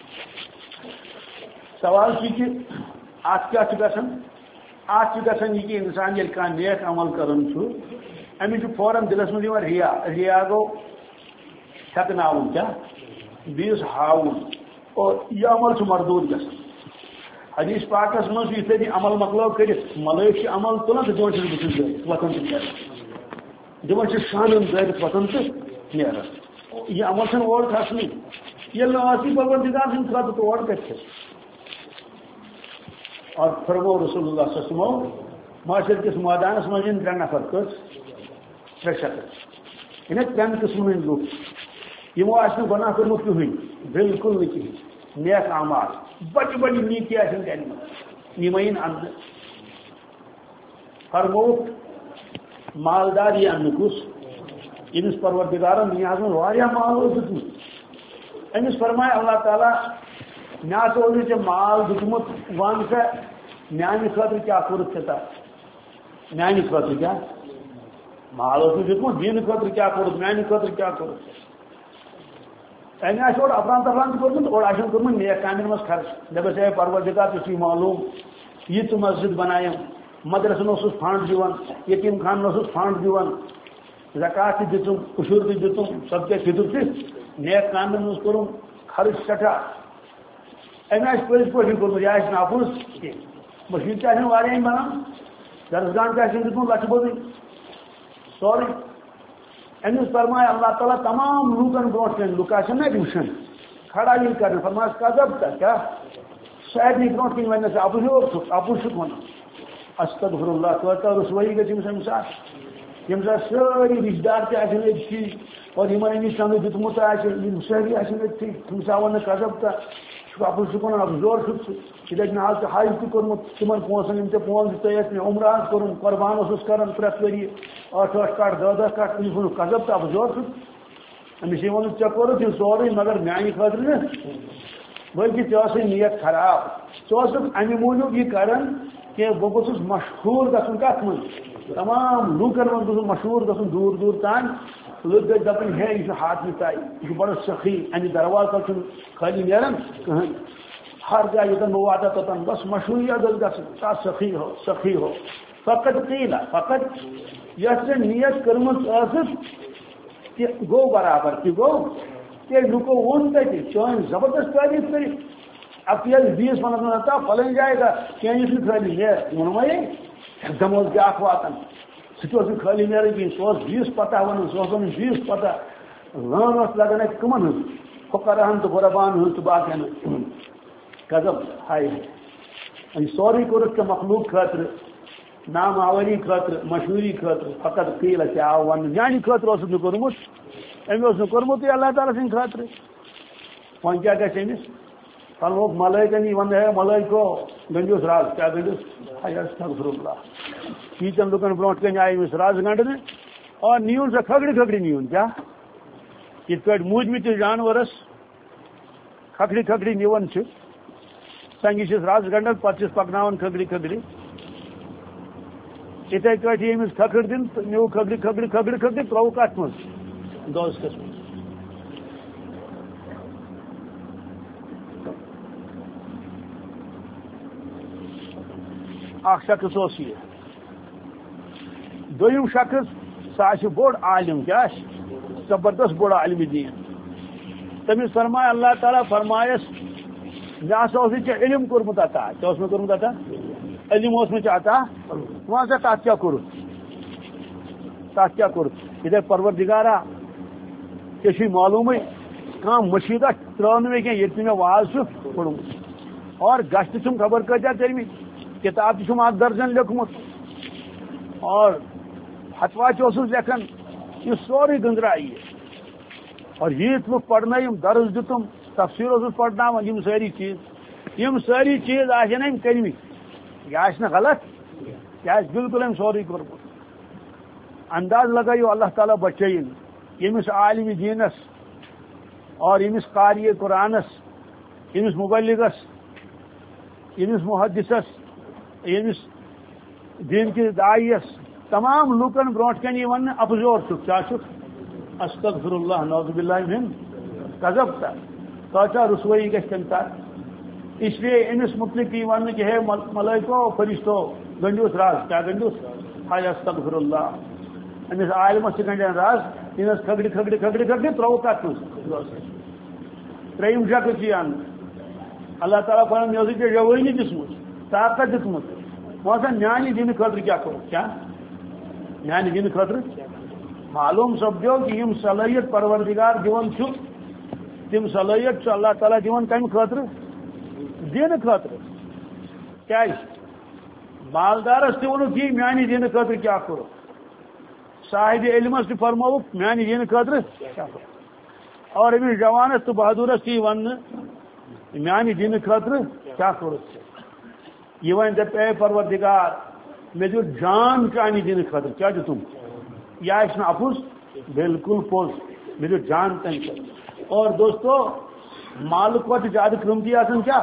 سوال کی کہ آج کیا گژھان آج گژھان یہ کہ انسان یل کھانا نیک عمل کران امس فوراً دلس مز ریا ریا گو ہیکناون کیا بیس ہاؤن اور یہ عمل مردود گژھان. حدیث پاکس مز یہ عمل مکلو کرت ملائک عمل تلان تو دن بت وتان تو دن شانن دارت وتان تو نیران. یہ عمل چھ اور کھسن یل آسی پروردگار سند خاطر تو اور کت اور فرمو رسول اللہ صلی اللہ علیہ وسلم معاشر کس میدانس مز ترے نفر کس ترے شخص ان ترین قسم ہند لوگ یمو آس گناہ کورمت کہین بالکل نہ کہین نیک اعمال بڑی بڑی نیکی آن کرم یم ان فرمو مالدار یہ ان کس امس پروردگارن دنیا میں مال دتمت امس فرمائے اللہ تعالیٰ مے ہسا ژے مال دتمت ون سا میانہ خاطر کیا کورت ژے میانہ خاطر کیا مال دتمت دین خاطر کیا کورت میانہ خاطر کیا کورت امہ آس اور افران تفران کورمت اور آسن کورمت نیک کامن مز خرچ دپس اے پروردگار ژے چھی معلوم یہ تو مسجد بنایم مدرسن اوسس فنڈ دیوان یتیم خانن اوسس فنڈ دیوان زکات تہ دتم عشور تہ دتم صدقہ فطر تہ نیک کامن مز کورم خرچ سٹھا امہ آس پزی پٲٹھۍ کورمت یہ آسہِ ناپوز کینٛہہ مشید تہ آسن واریاہ بنان درسگاہ تہ آسن دتمت لچھ بوٚدٕے سورُے امس فرمائے اللہ تعالیٰ تمام لوکن برو کن لوک آن نا وشن کھڑا یہ کر فرمایا کذب تھا کیا سارے برو کن ون سا اپز اپز ون استغفر اللہ توتہ رسوئی گی تم سات یم سات ساری رشتہ دار تھی اور ان امس سمجھ دتمت ساری اتھی تم سا ون کذب تھا اپز ون اب زور یہ دن آج حج تہ کورمت تمن پونسن یم ٹھیک پونس دت مے عمرہ کورم قربان اوسس کران پریت وری ٲٹھ ٲٹھ کٹ دہ دہ کٹ امس ون کذب تہ اب زور امس یہ ون ے کورت یہ سورے مگر میانہ خاطر نا بلکہ ژے نیت خراب ژٕ امہ موجود یہ کران کہ بہ گوس مشہور گھن کت من تمام لوکن من گوس مشہور گھن دور دور تان لوگ گئی دپن ہے یہ ہاتھ تائی یہ بڑا سخی امہ درواز تک خالی نیران کہین ہر جائے یوتن بہ واتا توتن بس مشہوریت گھن تا سخی ہو سخی ہو فقط قیل فقط یس ژے نیت کرمت ٲسٕس تہِ گو برابر تہِ گو تیٚلہِ لُکو ووٚن تتہِ چٲنۍ زبردست تعریف کٔرِتھ اب ییٚلہِ بیٚیِس ونکھ تا فلٲنۍ جایہِ گژھ کینٛہہ یُس نہٕ خٲلی نیرِ ووٚنما ہے ایکدم اوس بیٛاکھ واتان سُہ تہِ اوس نہٕ خٲلی نیران کِہیٖنۍ سُہ اوس بیٚیِس پتہ ونان سُہ اوس ونان بیٚیِس پتہ لٲن ٲس لگان اَتہِ کٕمن ہٕنٛز فقراہن تہٕ غرباہن ہٕنٛز تہٕ باقین قدم ہاے یہِ سورُے کوٚرُکھ ژےٚ مخلوق خٲطرٕ نام آوری خاطر مشہوری خاطر فقط قیل کیا آو ون میانہ خاطر اوسُکھ نہٕ کوٚرمُت أمۍ اوس نہٕ کوٚرمُتٕے اللہ تعالیٰ سٕنٛدِ خٲطرٕ وۄنۍ کیٛاہ گژھِ أمِس فرمووُکھ ملٲیکن یی ون ہے ملٲیکو گٔنڈِوُس رز کیٛاہ گٔنڈِوُس ہے استغفر اللہ ییٖتٮ۪ن لُکن برونٛٹھ کَنہِ آیہِ أمِس رز گنڈنہٕ اور نیوٗن سۄ کھکھرِ کھکھرِ نیوٗن کیٛاہ یِتھ پٲٹھۍ موٗدمٕتِس جانورس کھکھرِ کھکھرِ نِوان چھِ سنگہِ چھِس رز گنڈان پتہٕ چھِس پکناوان کھکھرِ کھکھرِ اتھے پٲٹھۍ أمِس کھکھٕر دِنہٕ تہٕ نیوٗ کھکھرِ کھکھرِ کھکھرِ کھکھرِ ترٛووُکھ کتھ منٛز دوزخس منٛز اکھ شخص اوس یہِ دوٚیِم شخص سُہ آسہِ بوٚڑ عالم کیٛاہ آسہِ زبردست بوٚڑ عالمِ دیٖن تٔمِس فرماے اللہ تعالیٰ فرمایس مےٚ ہسا اوسُے ژےٚ علم کوٚرمُت عطا ژےٚ اوس مےٚ کوٚرمُت عطا علم اوس مےٚ ژےٚ عطا وۄنۍ ہسا تتھ کیٛاہ کوٚرُتھ تتھ کیٛاہ کوٚرُتھ یہِ دپہِ پروردگارا ژےٚ چھُے معلوٗمٕے کانٛہہ مٔشیٖدا ترٛٲو نہٕ مےٚ کینٛہہ ییٚتہِ مےٚ واز چھُ پوٚرمُت اور گژھِ تہِ چھُم خبر کۭتیاہ کٔرمٕتۍ کتاب تہِ چھُم اکھ درجن لیوکھمُت اور فتوا تہِ اوسُس لیکھان یہِ سورُے گٔنٛزرایہِ یہِ اور ییٖتۍ لُکھ پرنٲیِم درس دِتُم تفسیٖر اوسُس پرناوان یِم سٲری چیٖز یِم سٲری چیٖز آسن أمۍ کٔرمٕتۍ یہِ آسہِ نہٕ غلط یہِ آسہِ بالکل أمۍ سورُے کوٚرمُت انداز لگٲیِو اللہ تعالیٰ بچٲیِن ییٚمِس عالمِ دیٖنس اور ییٚمِس قاری قرآنس ییٚمِس مُبلِغس ییٚمِس محدثس یمس دین کس دائیس تمام لوکن برونٹ کن یہ ون افزور کیا استغفر اللہ نعوذ باللہ من کذبتا توچا رسوئی گھس تم تک اس لیے امس متعلق یہ ون کہ ہے ملائکو فرشتو گنڈوس راز کیا گنڈوس ہائے استغفر اللہ امس عالمس گنڈین راز انس کھگڑی کھگڑی کھگڑی کھگڑی ترو کت تریم شکل چیان اللہ تعالیٰ پنن میوزک جوانی دسمت طاقت دتمت وہاں میانہ دین خاطر کیا کرو کیا میانہ دین خاطر معلوم سپدو کہ یم صلاحیت پروردگار دون تم صلاحیت اللہ تعالیٰ دون کم خاطر دین خاطر کیا مالدارس تہ ونک یہ میانہ دین خاطر کیا کرو صاحب علمس تہ فرمو میانہ دین خاطر کیا کرو اور امس جوانس تو بہادرس تہ ون میانہ دین خاطر کیا کرو یہ ون دپ اے پروردگار مے دیو جان چانہ دین خاطر کیا دتم یہ افس بالکل پوز مے دیو جان تم اور دوستو مال کو زیادہ قیمتی آسان کیا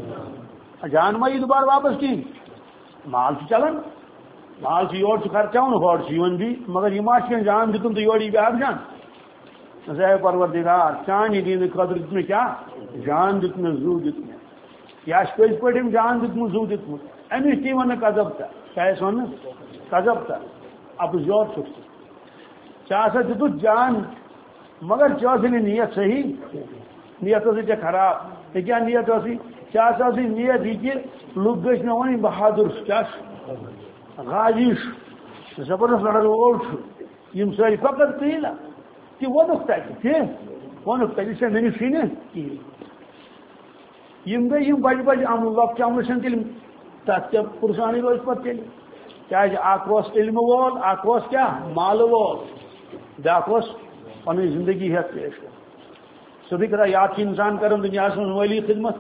جان ما یہ دوبارہ واپس کی مال سے چلان مال سے یور خرچاؤن ہور سے بھی مگر یہ ما جان دتم تو یوری بیاکھ جان زے پروردگار چانہ دین خاطر دت میں کیا جان دت میں زو دت میں یا پز پہ جان دتم زو دتم امس تی ون کذب تا کیا ون کذب تا اب زور چھ سا دت جان مگر چھ نیت صحیح نیت ٹھیک خراب یہ کیا نیت سا نیت یہ کہ لوگ گھس مے ون بہادر کیا غازیش زبردست لڑن وول یم ساری فقط تیل تہ وونک تتہ وونک تتہ یہ مے نش کہین یم گئی یم بج بج عمل لۄکچہِ عملہٕ چھنہٕ تیٚلہِ تتھ تہِ پُرسانٕے روزِ پتہٕ تیٚلہِ کیازِ اکھ اوس علمہٕ وول اکھ اوس کیاہ مالہٕ وول بیاکھ اوس پنٕنۍ زندگی ہیٚتھ پیش کران سیودٕے کتھا یا چھُ انسان کران دُنیاہس منٛز مٲلی خدمت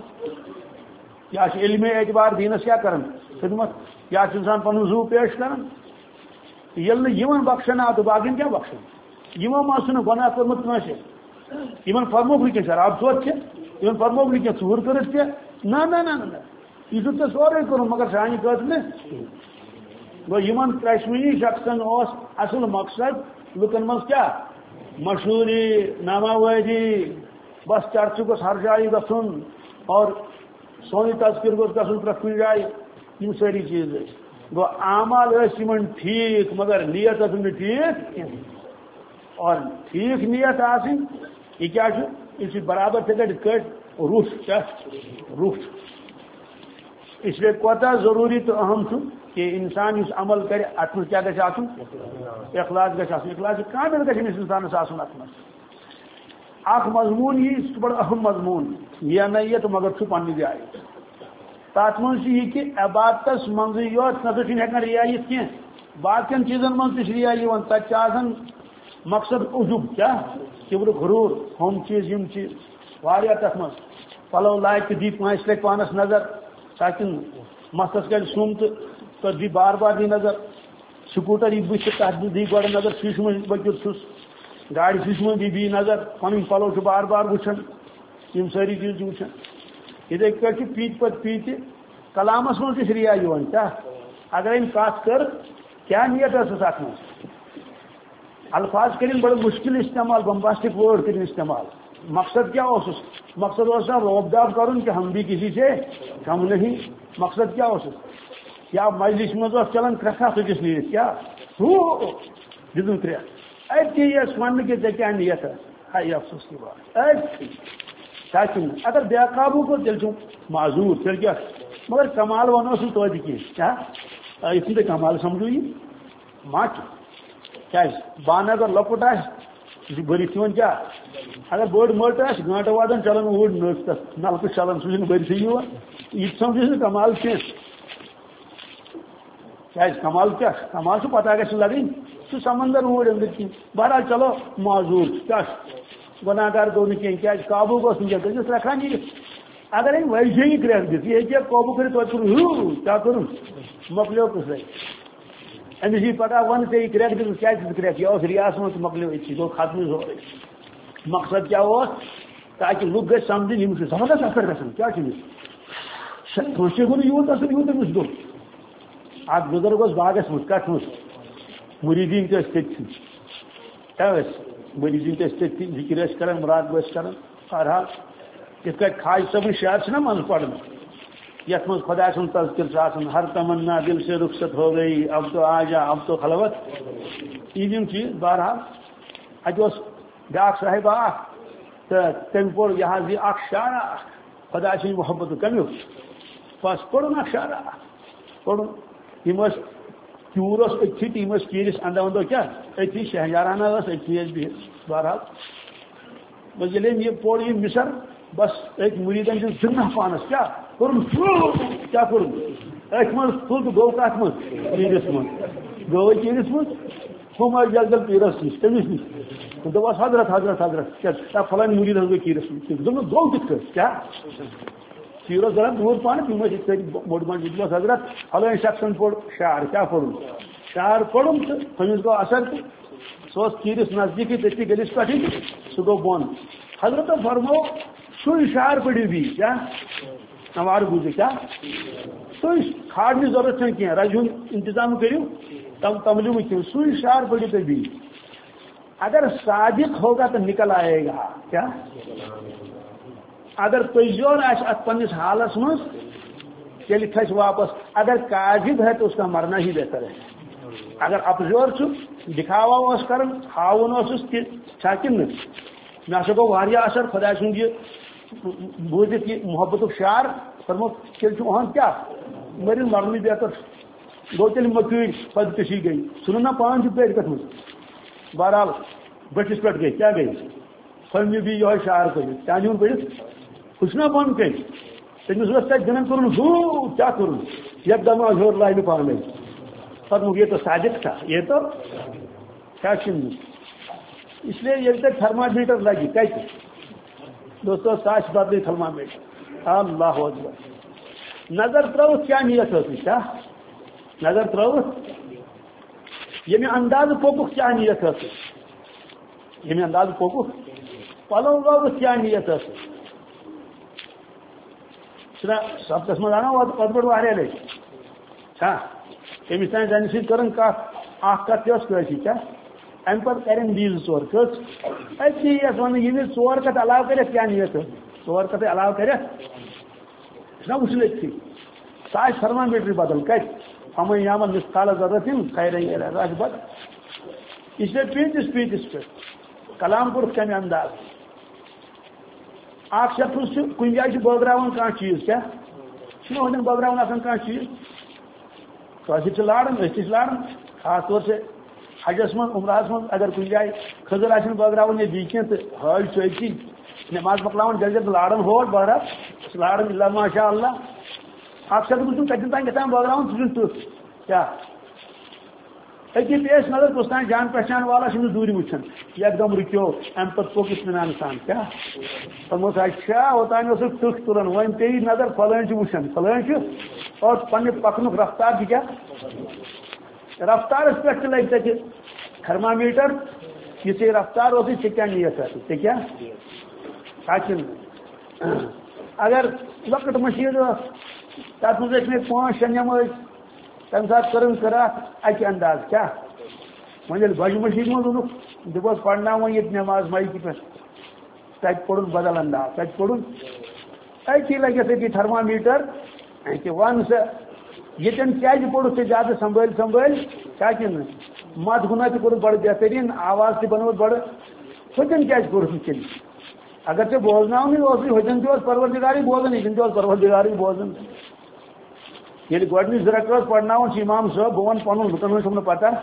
یا چھُ علمِ اعتبار دیٖنس کیاہ کران خدمت یا چھُ انسان پنُن زوٗ پیش کران ییٚلہِ نہٕ یِمن بخشن آو تہٕ باقین کیاہ بخشن یِمو ما چھُنہٕ گۄناہ کوٚرمُت کٲنٛسہِ یِمن فرموکھ نہٕ کینٛہہ شراب ژوٚٹ چھِ یمن فرموکھ نہٕ کینٛہہ ژوٗر کٔرِتھ کینٛہہ نہ نہ نہ نہ یہ چھُ ژےٚ سورُے کوٚرمُت مگر سانہِ خٲطرٕ نہٕ گوٚو یمن ترٛٮ۪شوٕنی شخصن اوس اصل مقصد لُکن منٛز کیاہ مشہوٗری ناماوٲدی بس چرچہٕ گوٚژھ ہر جایہِ گژھُن اور سونُے تذکر گوٚژھ گژھُن پرٛٮ۪تھ کُنہِ جایہِ یم سٲری چیٖز ٲسۍ گوٚو اعمال ٲسۍ یمن ٹھیٖک مگر نیت ٲسٕکھ نہٕ ٹھیٖک کینٛہہ اور ٹھیٖک نیت آسٕنۍ یہ کیا چھُ یہ چھُ برابر تھے کٹ روح کیا روح اس لیے کوتاہ ضروری تو اہم چھُ کہ انسان اس عمل کرے ات منٛز کیا گژھِ آسُن اخلاص گژھِ آسُن اخلاص کامل گژھِ أمِس انسانس آسُن ات منٛز اکھ مضمون یہ سُہ بڑٕ اہم مضمون یہ نیت مگر چھُ پننہِ جایہِ تتھ منٛز چھُ یہِ کہ عبادتس منٛزٕے یوت نہ سا چھُنہٕ ہٮ۪کان ریا یِتھ کینٛہہ باقین چیزن منٛز تہِ چھِ ریا یِوان تتہِ چھِ آسان مقصد عجب کیا کبر غرور ہم چیز یم چیز واریاہ تتھ منٛز پلو لاگہِ تہٕ دی پانٛژِ لٹہِ پانس نظر تاکہ مستس کڑِ سُم تہٕ تتھ دی بار بار دی نظر سکوٹر یی بٕتھِ تتھ دی گۄڈٕ نظر شیٖشہٕ منٛز ؤکِتھ چھُس گاڑِ شیٖشہٕ منٛز دی بی نظر پنٕنۍ پلو چھُ بار بار وٕچھان یم سٲری چیز چھِ وٕچھان یِتھے پٲٹھۍ چھُ پیٖتہِ پتہٕ پیٖتہِ کلامس منٛز تہِ چھِ ریا یِوان کیاہ اگر أمۍ کتھ کٔر کیاہ نیت ٲسٕس اتھ منٛز الفاظ کریں بڑے مشکل استعمال بمباسٹک ورڈ کریں استعمال مقصد کیا اس مقصد ہوتا روب داب کرن کہ ہم بھی کسی سے کم نہیں مقصد کیا اس یا مجلس میں چلان کرکھا سکس نیت کیا دن ترے اتھی یس ون کہ ژے کیا نیت ہے افسوس کی بات اتھی تاکہ اگر بے قابو کو تیل معذور تیل کیا مگر کمال ونو سو توتہ کیا یہ تھی کمال سمجھو یہ مچ کیا بان اگر لکٹ آ برس کیا اگر بڑ مٹ آ گنٹہ وادن چلان اوڑ نٹ تک نلکہ چلان سہ برس یہ سمجھ کمال کی کمال کیا کمال سے پتہ گھر لگن سہ سمندر اوڑ اندر کن بہرحال چلو معذور کیا گناہ گار گو نا کیا قابو گوس نس رکھا نیت اگر ام ویسے ہی کریک دت یہ قابو کر کیا کر مکلیو کس امس یہ پتہ ون ژے یہ کریک دن کیا کریک یہ ریاس من مکلیو اتھی گو ختم سورے مقصد کیا تاکہ لوگ گھر سمجھن یہ زبردست اثر گھن کیا کانسے گو یوت اثر یوت امس گو اخ بزرگ باغس مز کت مز مریدین تھی مریدین تھی ذکر کران مراد کران بہرحال یت پہ خواج صبن شعر نا من پڑھنا یت مز خدا سن تذکر ہر تمنا دل سے رخصت ہو گئی اب تو آ جا اب تو خلوت یہ چیز بہرحال اتہ بیاکھ صاحب اخ تو تم پور یہ یہ اخ شعر خدا سن محبت کمیو بس پڑھن اخ شعر پڑھن یم چور اتھی تم چیرس اندو اندو کیا اتھی شہجارانہ اتھی بہت بہرحال بس یہ پوڑ یہ مصر بس ایک مریدن سے ذمہ پانس کیا کرن کیا کرن ایک من تل تو گو کت من چیرس من گو چیرس من ہم جل جل پیرس نش تمس نش دپس حضرت حضرت حضرت کیا فلان مرید گو چیرس من گو کت کیا چیرو ذرا دور پان تم بوڑ بن دس حضرت فلان شخصن پوڑ شعر کیا پڑھن شعر پڑھن تو تمس گو اثر تو سو چیرس نزدیکی تھی گلس پہ سہ گو بون حضرت فرمو سوئی شعر پڑھو بھی کیا نوار بوزے کیا تھی کھاڑنے ضرورت چھ کی رج ہند انتظام کرو تم تملو کیوں سوئی شعر پڑھو تو بھی اگر صادق ہوگا تو نکل آئے گا کیا اگر تجور ات پنس حالس مز تیل کھس واپس اگر کاذب ہے تو اس کا مرنا ہی بہتر ہے اگر اپزور دکھاوا اس کرن ہاون اس کن مے ہسا گو اثر خدا سند یہ بوزت یہ محبت شعر فرمو تیل اہم کیا مرن مرنی بہتر گو تیل مکڑ خودکشی گئی سنو نا پان پیٹ کت مز بہرحال بٹس پہ گئی کیا گئی فلمی بھی یہ شعر پہ چانون پڑھت کچھ بند کر تمس تک دن کور ہو کیا کور یک دم ہور لائن پانے پتہ یہ تو صادق تھا یہ تو کیا اس لیے یہ تک تھرما میٹر لگی کت دوستو ساش بدل تھرما میٹر اللہ اکبر نظر تروت کیا نیت ہوتی کیا نظر تروت یہ انداز پوک کیا نیت ہوتی یہ انداز پوک پلو لوگ کیا نیت ہوتی سبقس مز آنا پتہ پہ واقع لٹ امس تین زن سی کر کت کت کیا ام پہ کریں بیس ژور کت اتی یس ون یہ ژور کت علاوہ کر کیا نیت ژور کت علاوہ کر نا وچن اتھی سا تھرما میٹر بدل کت ہم یامن مثقال ضرورت خیر رش بد اس لیے پیتس پیتس پہ کلام کور کم انداز اخ شخص کن جائے بٲگراوان کانٛہہ چیز کیا ہوتن بٲگراوان آسان کانٛہہ چیز کٲشِر لاران أسۍ تہِ چھِ لاران خاص طور سے حجس من عمرہس من اگر کن جائے خضر آسن بٲگراوان یا بیٚیہِ کینٛہہ تہٕ حٲج چھُ أتی نماز مۄکلاوان جلدی جلدی لاران ہور بہرحال لاران اللہ ماشاء اللہ اکھ شخص چھُ کتٮ۪ن تام گژھان بٲگراوان سُہ چھُنہٕ تیُتھ کیا اتی پیش نظر کس تان جان پہچان والا چھ دوری وچھان یک دم رکیو ام پتہ پوک اطمینان سان کیا تموس اچھا اوتان اس تک تران ون تی نظر فلان چھ وچھان فلان چھ اور پنہ پکنک رفتار دی کیا رفتار اس پہ لگتا کہ تھرمامیٹر یہ رفتار ہوتی ہے کیا نیت ہے کیا کاچن اگر وقت مشید تک مجھے پانچ شن نماز تمہ سات کرن کرا اکہ انداز کیا ویل بج مشید من دپس پڑھنا یہ نماز مائکی پہ تک پڑھن بدل انداز تک پڑھن اتی لگس اتی تھرما میٹر کہ ون سا یتن کیا پوڑھ سے زیادہ سنبھل سنبھل کیا مت گنا تہ کور بڑ بہترین آواز تہ بنو بڑ ہوتن کیا کور چلی اگر ٹھیک بوزن ہوتن تہ پروردگاری بوزن یہ پروردگاری بوزن یل گۄڈنِچ زٕ رکعت پڑھناون امام صٲب بہٕ ونہٕ پنُن لُکن ہُنٛد چھُم نہٕ پتہ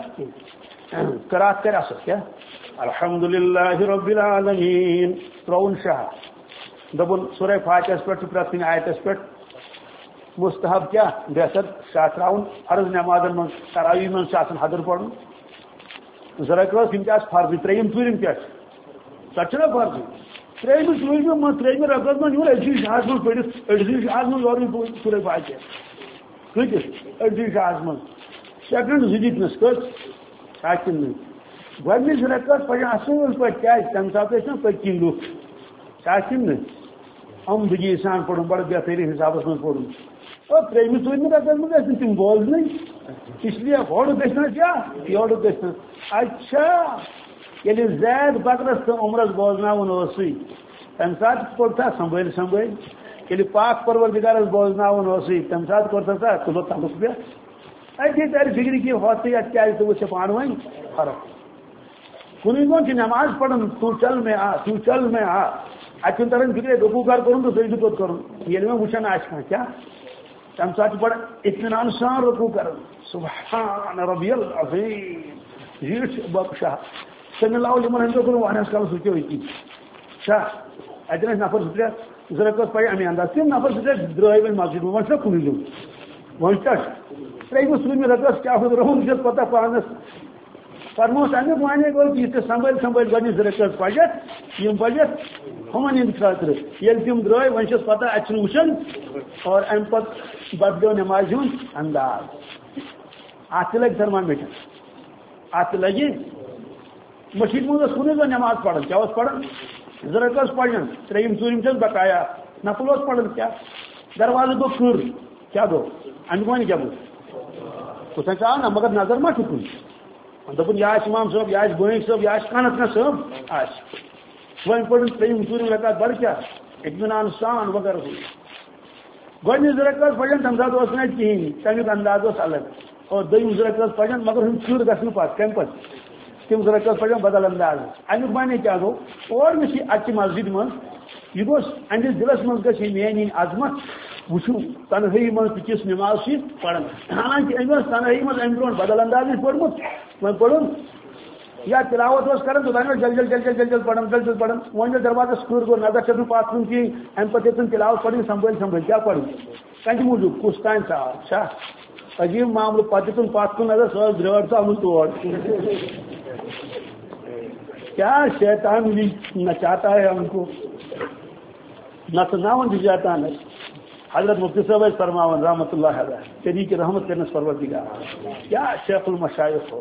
قرات کر اصل کیا الحمدللہ رب العالمین ترون شاہ دپن سورہ فاتحس پہ پرٛٮ۪تھ کُنہِ آیتس پہ مستحب کیا بہتر شاہ تراؤن فرض نمازن من تراوی من آسان حدر پڑھن زٕ رکعت یِم تہِ آسہٕ فرضی ترٛیٚیِم ژوٗرِم کیٛاہ چھِ تتھ چھُنہ فرضی ترٛیٚیِمہِ ژوٗرِمہِ منٛز ترٛیٚیِمہِ رکعت منٛز یِوان أڑسٕے شاہس منٛز پٔرِتھ أڑسٕے شاہس منٛز یورٕ سورہ فاتحہ کۭتِس أڑسٕے شاہس منٛز سیکنڈ زٕ دِتنس کٔژ کاکن گۄڈنِچ رکعت پَزِ اصل پٲٹھۍ کیٛازِ تمہِ ساتہٕ ٲسۍ نا پٔتۍ کِنۍ لُکھ کاکن عمدگی سان پوٚرُن بڑٕ بہتریٖن حِسابس منٛز پوٚرُن اور ترٛیٚیمہِ ژوٗرمہِ رکعت منٛز ٲسۍ نہٕ تِم بوزنٕے اس لیے ہوڑ گھنا کیا یوڑ گھنا اچھا یل زید بکرس تو عمرس بوزناون اسی تمہ سات کوٚر تھا سنبھل سنبھل یل پاک پروردگارس بوزناون اسی تمہ سات کوٚر تھا تلو تلک پہ اتی تر فکر کی ہوتی ات کیا تو وچ پان وین فرق کنی گون کی نماز پڑھن تو چل میں آ تو چل میں آ اتن ترن فکر رکوع کر کرن تو سجدہ کوت کرن یل میں وچھن آس کیا تمہ سات بڑا اطمینان سان رکوع کرن سبحان ربی العظیم یہ بخشا سمی اللہ لمن ہندو کرو وانس کال سوچو ہوئی شاہ اتنا نفر سترے ضرورت پڑے امی انداز تم نفر سترے درائے وین مسجد ون چھ کُنی لوگ ون چھ تریمس ژوٗرمہِ رٮ۪تس کیٛاہ ہُہ روٚن دِتھ پتہ پانس فرموس امیُک وانے گوٚو کہ یہِ سنبھٲلۍ سنبھٲلۍ گۄڈنِچ زٕ رٮ۪تھ پجت یِم پجت ہُمن ہٕنٛدِ خٲطرٕ ییٚلہِ تِم درٛاے وۄنۍ چھس پتہ اَتہِ چھُنہٕ وٕچھان اور امہِ پتہٕ بدلیو نمازِ ہُنٛد انداز اتھ تہِ لگہِ تھرما میٹر اتھ تہِ لگہِ مشید منٛز ٲس کُنُے زوٚن نماز پران کیٛاہ اوس پران زٕ رٮ۪تھ ٲس پران ترٛیٚیِم ژوٗرِم چھس بقایا نفل اوس پران کیٛاہ دروازٕ گوٚو کھٕر کیٛاہ گوٚو امیُک وۄنۍ کیٛاہ گوٚو کُتھن ژاو نا مگر نظر ما چھُ کُن دپُن یہ آسہِ امام صٲب یہ آسہِ بٲنی صٲب یہ آسہِ کانٛہہ نتہٕ کانٛہہ صٲب آسہِ وۄنۍ پٔرِن ترٛیٚیِم ژوٗرِم رکعت بڑٕ کیٛاہ اطمینان سان وغیرہ گۄڈنِچ زٕ رٮ۪تھ ٲس پران تمہِ ساتہٕ اوس نہٕ اَتہِ کِہیٖنۍ تمیُک انداز اوس الگ اور دوٚیِم زٕ رٮ۪تھ ٲس پران مگر ہُم کھٕر گژھنہٕ پتہٕ کمہِ پتہٕ تم زٕ رٮ۪تھ ٲس پران بدل انداز امیُک معنی کیٛاہ گوٚو اور یُس یہِ اَتہِ مسجد منٛز یہ گوٚژھ أہنٛدِس دِلس منٛز گژھِ یہِ میٲنۍ ہِنٛدۍ عظمت وچھو تنہائی منٛز تہِ کِژھ نماز چھِ پران حالانکہ أمۍ اوس تنہائی منٛز امہِ برونٛٹھ بدل اندازٕے پوٚرمُت وۄنۍ پوٚرُن یا تلاوت اوس کران توٚتام اوس جل جل جل جل جل جل پران جل جل پران وۄنۍ ییٚلہِ دروازس کھٕر گوٚو نظر چھس نہٕ پتھ کُن کِہیٖنۍ امہِ پتہٕ ہیٚژٕن تلاوت پرٕنۍ سنبھٲلۍ سنبھٲلۍ کیٛاہ پرُن کَتہِ موٗجوٗب کُس تانۍ ژاو چھا عجیٖب معاملہٕ پتہٕ دِتُن پتھ کُن نظر سۄ ٲس درٛٲر ژامُن تور کیا شیطان بھی نچاتا ہے ہم کو نژناون بھی شیطان ہے حضرت مفتی صاحب فرماون رحمت اللہ علیہ طریق رحمت کرنس پروردگار کیا شیخ المشایخ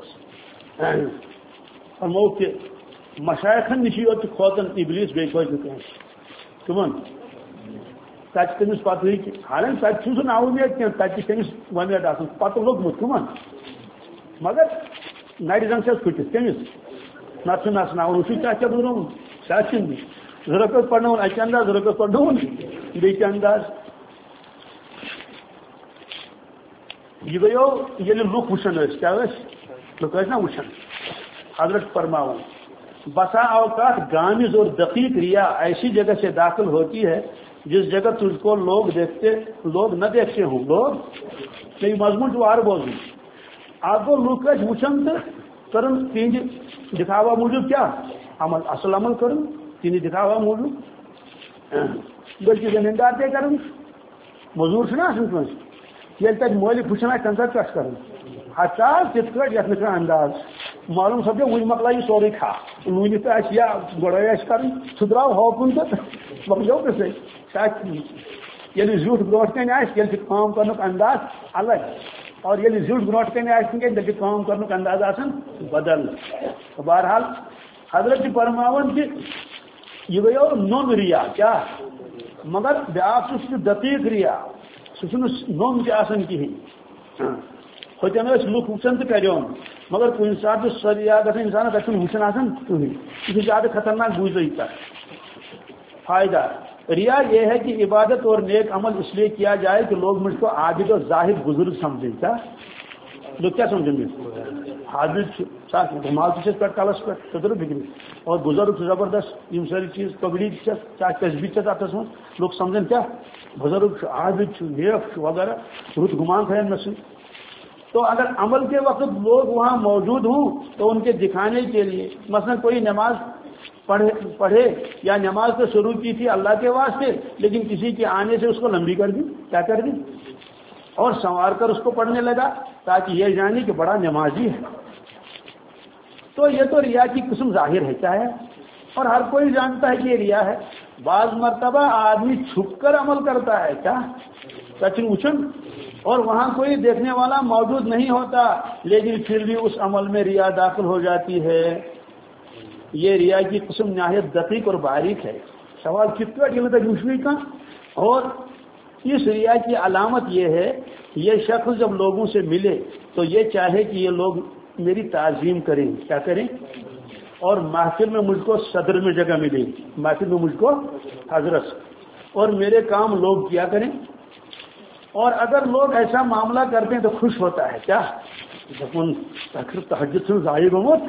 فرمو کہ مشایخن نش یوت کھوتن ابلیس بیٚیہِ کھوتہِ نہٕ کٲنٛسہِ تِمن تتہِ تٔمِس پتہٕ کہ حالانکہ تتہِ چھُ سُہ نا اُمید کینٛہہ تتہِ چھِ تٔمِس وۄمید آسان پتہٕ لوٚگمُت کٕمن مگر نرِ زنگ چھس پھٕٹِتھ تٔمِس نتہٕ چھُ نژناوُن وٕچھِو کیٛاہ کیٛاہ گُزرومُت کیٛاہ چھُنہٕ زٕ رٮ۪تھ پرناوُن اکہِ انداز زٕ رٮ۪تھ پرناوُن بیٚکہِ انداز یہ گٔیو ییٚلہِ لُکھ وٕچھان ٲسۍ کیٛاہ ٲسۍ لُکھ ٲسۍ نا وٕچھان حضرت فرماؤں بسا اوقات گامز اور دقیق ریا ایسی جگہ سے داخل ہوتی ہے جس جگہ تجھ کو لوگ دیکھتے لوگ نہ دیکھتے ہوں لوگ نہیں مضمون جو آر بوزن آپ کو لوگ وچن تو کرن تہذ دکھاوا موجود کیا عمل اصل عمل کرن تہذ دکھاوا موجود بلکہ زمیندار تے کرن مزور چھنا آسان کٲنٛسہِ ییٚلہِ تتہِ مٲلِک وٕچھان آسہِ تمہِ ساتہٕ کیٛاہ چھُ کران ہچا تِتھ کٲٹھۍ یتھ نہٕ کانٛہہ انداز معلوم سپدو وُنہِ مۄکلایہِ سورُے کھا لوٗنِتھ تہِ آسہِ یا گۄڈے آسہِ کرٕنۍ سُہ درٛاو ہوکُن تہٕ مۄکلیو قصے ییٚلہِ زیُٹھ برونٛٹھ کَنہِ آسہِ تیٚلہِ چھُ کٲم کرنُک انداز الگ اور ییٚلہِ زیُٹھ برونٛٹھ کَنہِ آسہِ نہٕ کینٛہہ تیٚلہِ چھُ کٲم کرنُک انداز آسان بدل بہرحال حضرت چھِ فرماوان کہ یہ گٔیو نوٚن ریا کیٛاہ مگر بیٛاکھ چھُ سُہ دقیٖق ریا سُہ چھُنہٕ نوٚن تہِ آسان کِہیٖنۍ ہوٚتٮ۪ن ٲسۍ لُکھ وٕچھان تہٕ کریون مگر کُنہِ ساتہٕ چھُ سۄ ریا گژھان انسانس تتہِ چھُنہٕ وٕچھان آسان کٕہٕنۍ یہِ چھُ زیادٕ خطرناک بوٗزِو تتھ فائدہ ریا یہ ہے کہ عبادت اور نیک عمل اس لیے کیا جائے کہ لوگ مجھ کو عابد اور زاہد بزرگ سمجھیں کیا لوگ کیا سمجھیں گے عابد مال تھی پہ کلس پہ فکر اور بزرگ زبردست یہ ساری چیز پگڑی تسبیح تس من لوگ سمجھن کیا بزرگ عابد نیک وغیرہ رت گمان تھا مے سی تو اگر عمل کے وقت لوگ وہاں موجود ہوں تو ان کے دکھانے کے لیے مثلا کوئی نماز پڑھے پڑھے یا نماز تو شروع کی تھی اللہ کے واسطے لیکن کسی کے آنے سے اس کو لمبی کر دی کیا کر دی اور سنوار کر اس کو پڑھنے لگا تاکہ یہ جانے کہ بڑا نمازی ہے تو یہ تو ریا کی قسم ظاہر ہے کیا ہے اور ہر کوئی جانتا ہے کہ یہ ریا ہے بعض مرتبہ آدمی چھپ کر عمل کرتا ہے کیا سچن اچن اور وہاں کوئی دیکھنے والا موجود نہیں ہوتا لیکن پھر بھی اس عمل میں ریا داخل ہو جاتی ہے یہ ریا کی قسم نہایت دقیق اور باریک ہے سوال کتنا تک مشکل کا اور اس ریا کی علامت یہ ہے یہ شخص جب لوگوں سے ملے تو یہ چاہے کہ یہ لوگ میری تعظیم کریں، کیا کریں، اور محفل میں مجھ کو صدر میں جگہ ملے، محفل میں مجھ کو حضرت، اور میرے کام لوگ کیا کریں. اور اگر لوگ ایسا معاملہ کرتے ہیں تو خوش ہوتا ہے. کیا تحجد سے ضائع گمت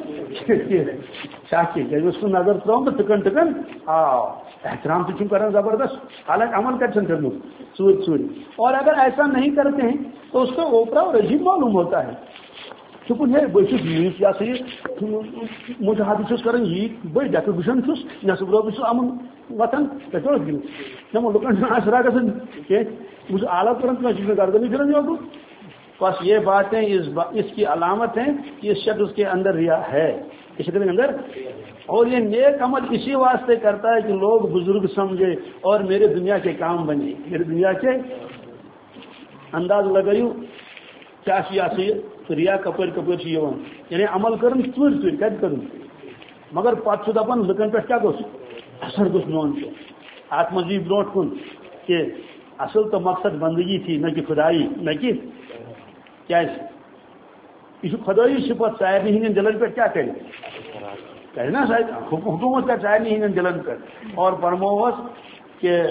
اس کو نظر تراؤں تو ٹکن ٹکن آؤ احترام تو کر زبردست، حالانکہ عمل کر کروں چوری چوری. اور اگر ایسا نہیں کرتے ہیں تو اس کو اوپرا اور عجیب معلوم ہوتا ہے. چپن ہے بس یہ سا یہ مجھے حادث کریں یہ بڑی ڈیکوریشن چھس نصب بس امن وتان نمو لکن آسرا گھن کہ مجھے اعلیٰ کریں گردنی پھرن ہوگا. بس یہ باتیں اس, با اس کی علامت ہیں کہ اس شخص کے اندر ریا ہے، اس کے اندر. اور یہ نیک عمل اسی واسطے کرتا ہے کہ لوگ بزرگ سمجھے اور میرے دنیا کے کام بنے، میرے دنیا کے انداز لگائیو کیا سیاسی ریا کپر کپر یعنی عمل کرن چور چور کت کرن مگر پتہ دپان لکن پہ کیا گوس اثر گوس میون ات مز یہ برو کن کہ اصل تو مقصد بندگی تھی نہ کہ خدائی، نہ کہ کیا یہ خدائی صفت سارے ہند دلن پہ کیا کرے کرے نا شاید حکومت کا سارے ہند دلن پہ. اور فرموس کہ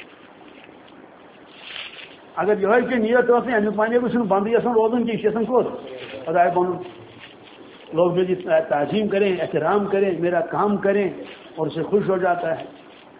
اگر یہ کہ نیت ہوتی امیک مانے گھن بندی آسان روزن کہ یہ کوت خدائے بن لوگ میری تعظیم کریں، احترام کریں، میرا کام کریں اور اسے خوش ہو جاتا ہے.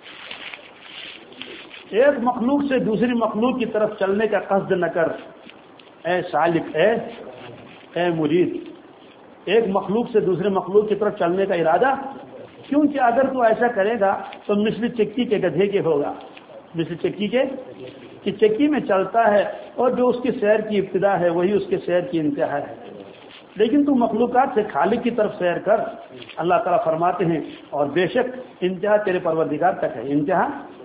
ایک مخلوق سے دوسری مخلوق کی طرف چلنے کا قصد نہ کر اے سالک، اے اے مرید. ایک مخلوق سے دوسرے مخلوق کی طرف چلنے کا ارادہ، کیونکہ اگر تو ایسا کرے گا تو مثل چکی کے گدھے کے ہوگا، مثل چکی کے کہ چکی میں چلتا ہے اور جو اس کی سیر کی ابتدا ہے وہی اس کے سیر کی انتہا ہے. لیکن تو مخلوقات سے خالق کی طرف سیر کر. اللہ تعالیٰ فرماتے ہیں اور بے شک انتہا تیرے پروردگار تک ہے. انتہا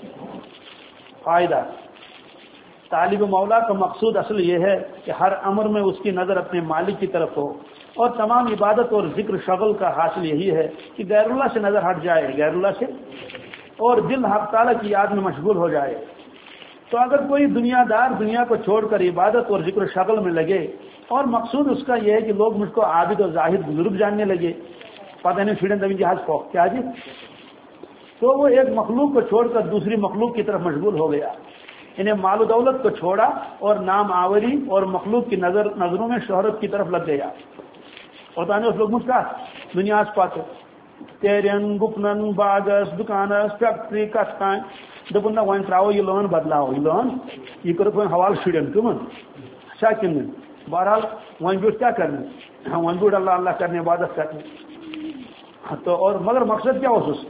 فائدہ طالب مولا کا مقصود اصل یہ ہے کہ ہر امر میں اس کی نظر اپنے مالک کی طرف ہو، اور تمام عبادت اور ذکر شغل کا حاصل یہی ہے کہ غیر اللہ سے نظر ہٹ جائے، غیر اللہ سے، اور دل حق تعالیٰ کی یاد میں مشغول ہو جائے. تو اگر کوئی دنیا دار دنیا کو چھوڑ کر عبادت اور ذکر شغل میں لگے اور مقصود اس کا یہ ہے کہ لوگ مجھ کو عابد اور زاہد بزرگ جاننے لگے، پتہ نہیں فیڈن دبی جہاز کو کیا جی، تو وہ ایک مخلوق کو چھوڑ کر دوسری مخلوق کی طرف مشغول ہو گیا. انہیں مال و دولت کو چھوڑا اور نام آوری اور مخلوق کی نظر نظروں میں شہرت کی طرف لگ گیا. اور تعین اس لوگ مجھ کا دنیا پتہ تیرین گپنن باغس دکانس فیکٹری کت کان دپن نا ون تراو یہ لون بدلاو یہ لون یہ کرو حوالہ شرین کمن اچھا کن. بہرحال ون بیٹھ کیا کرنے، ون بیٹھ اللہ اللہ کرنے، عبادت کرنے. تو اور مگر مقصد کیا اس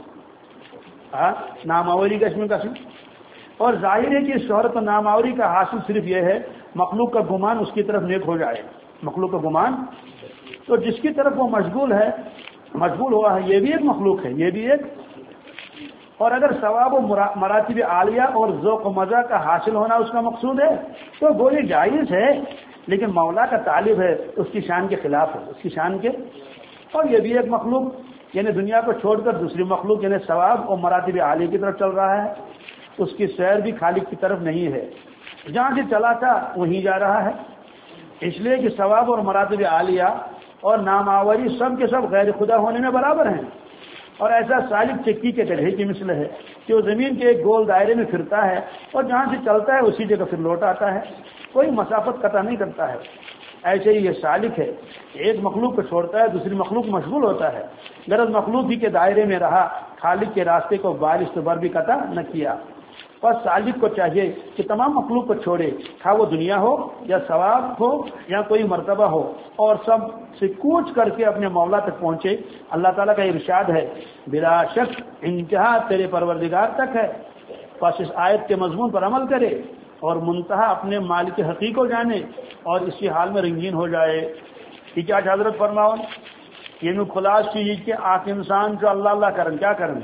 ناماوری گھر میں گھن. اور ظاہر ہے کہ شہرت و ناماوری کا حاصل صرف یہ ہے مخلوق کا گمان اس کی طرف نیک ہو جائے، مخلوق کا گمان. تو جس کی طرف وہ مشغول ہے، مشغول ہوا ہے، یہ بھی ایک مخلوق ہے، یہ بھی ایک. اور اگر ثواب و مراتب عالیہ اور ذوق و مزہ کا حاصل ہونا اس کا مقصود ہے تو گولی جائز ہے، لیکن مولا کا طالب ہے اس کی شان کے خلاف ہے، اس کی شان کے. اور یہ بھی ایک مخلوق یعنی دنیا کو چھوڑ کر دوسری مخلوق یعنی ثواب اور مراتب عالیہ کی طرف چل رہا ہے، اس کی سیر بھی خالق کی طرف نہیں ہے، جہاں سے چلا تھا وہیں جا رہا ہے. اس لیے کہ ثواب اور مراتب عالیہ اور نام آوری سب کے سب غیر خدا ہونے میں برابر ہیں. اور ایسا سالک چکی کے گدھے کی مثل ہے کہ وہ زمین کے ایک گول دائرے میں پھرتا ہے اور جہاں سے چلتا ہے اسی جگہ پھر لوٹ آتا ہے، کوئی مسافت قطع نہیں کرتا ہے. ایسے ہی یہ سالک ہے، ایک مخلوق کو چھوڑتا ہے دوسری مخلوق مشغول ہوتا ہے، غرض مخلوق ہی کے دائرے میں رہا، خالق کے راستے کو بال استبر بھی قطع نہ کیا. بس سالک کو چاہیے کہ تمام مخلوق کو چھوڑے، خواہ وہ دنیا ہو یا ثواب ہو یا کوئی مرتبہ ہو، اور سب سے کوچ کر کے اپنے مولا تک پہنچے. اللہ تعالیٰ کا ارشاد ہے بلا شک انتہا تیرے پروردگار تک ہے. بس اس آیت کے مضمون پر عمل کرے اور منتہا اپنے مالک حقیق کو جانے اور اسی حال میں رنگین ہو جائے. ٹھیک ہے حضرت فرماؤ یہ خلاص چیز کہ آپ انسان جو اللہ اللہ کرن کیا کرن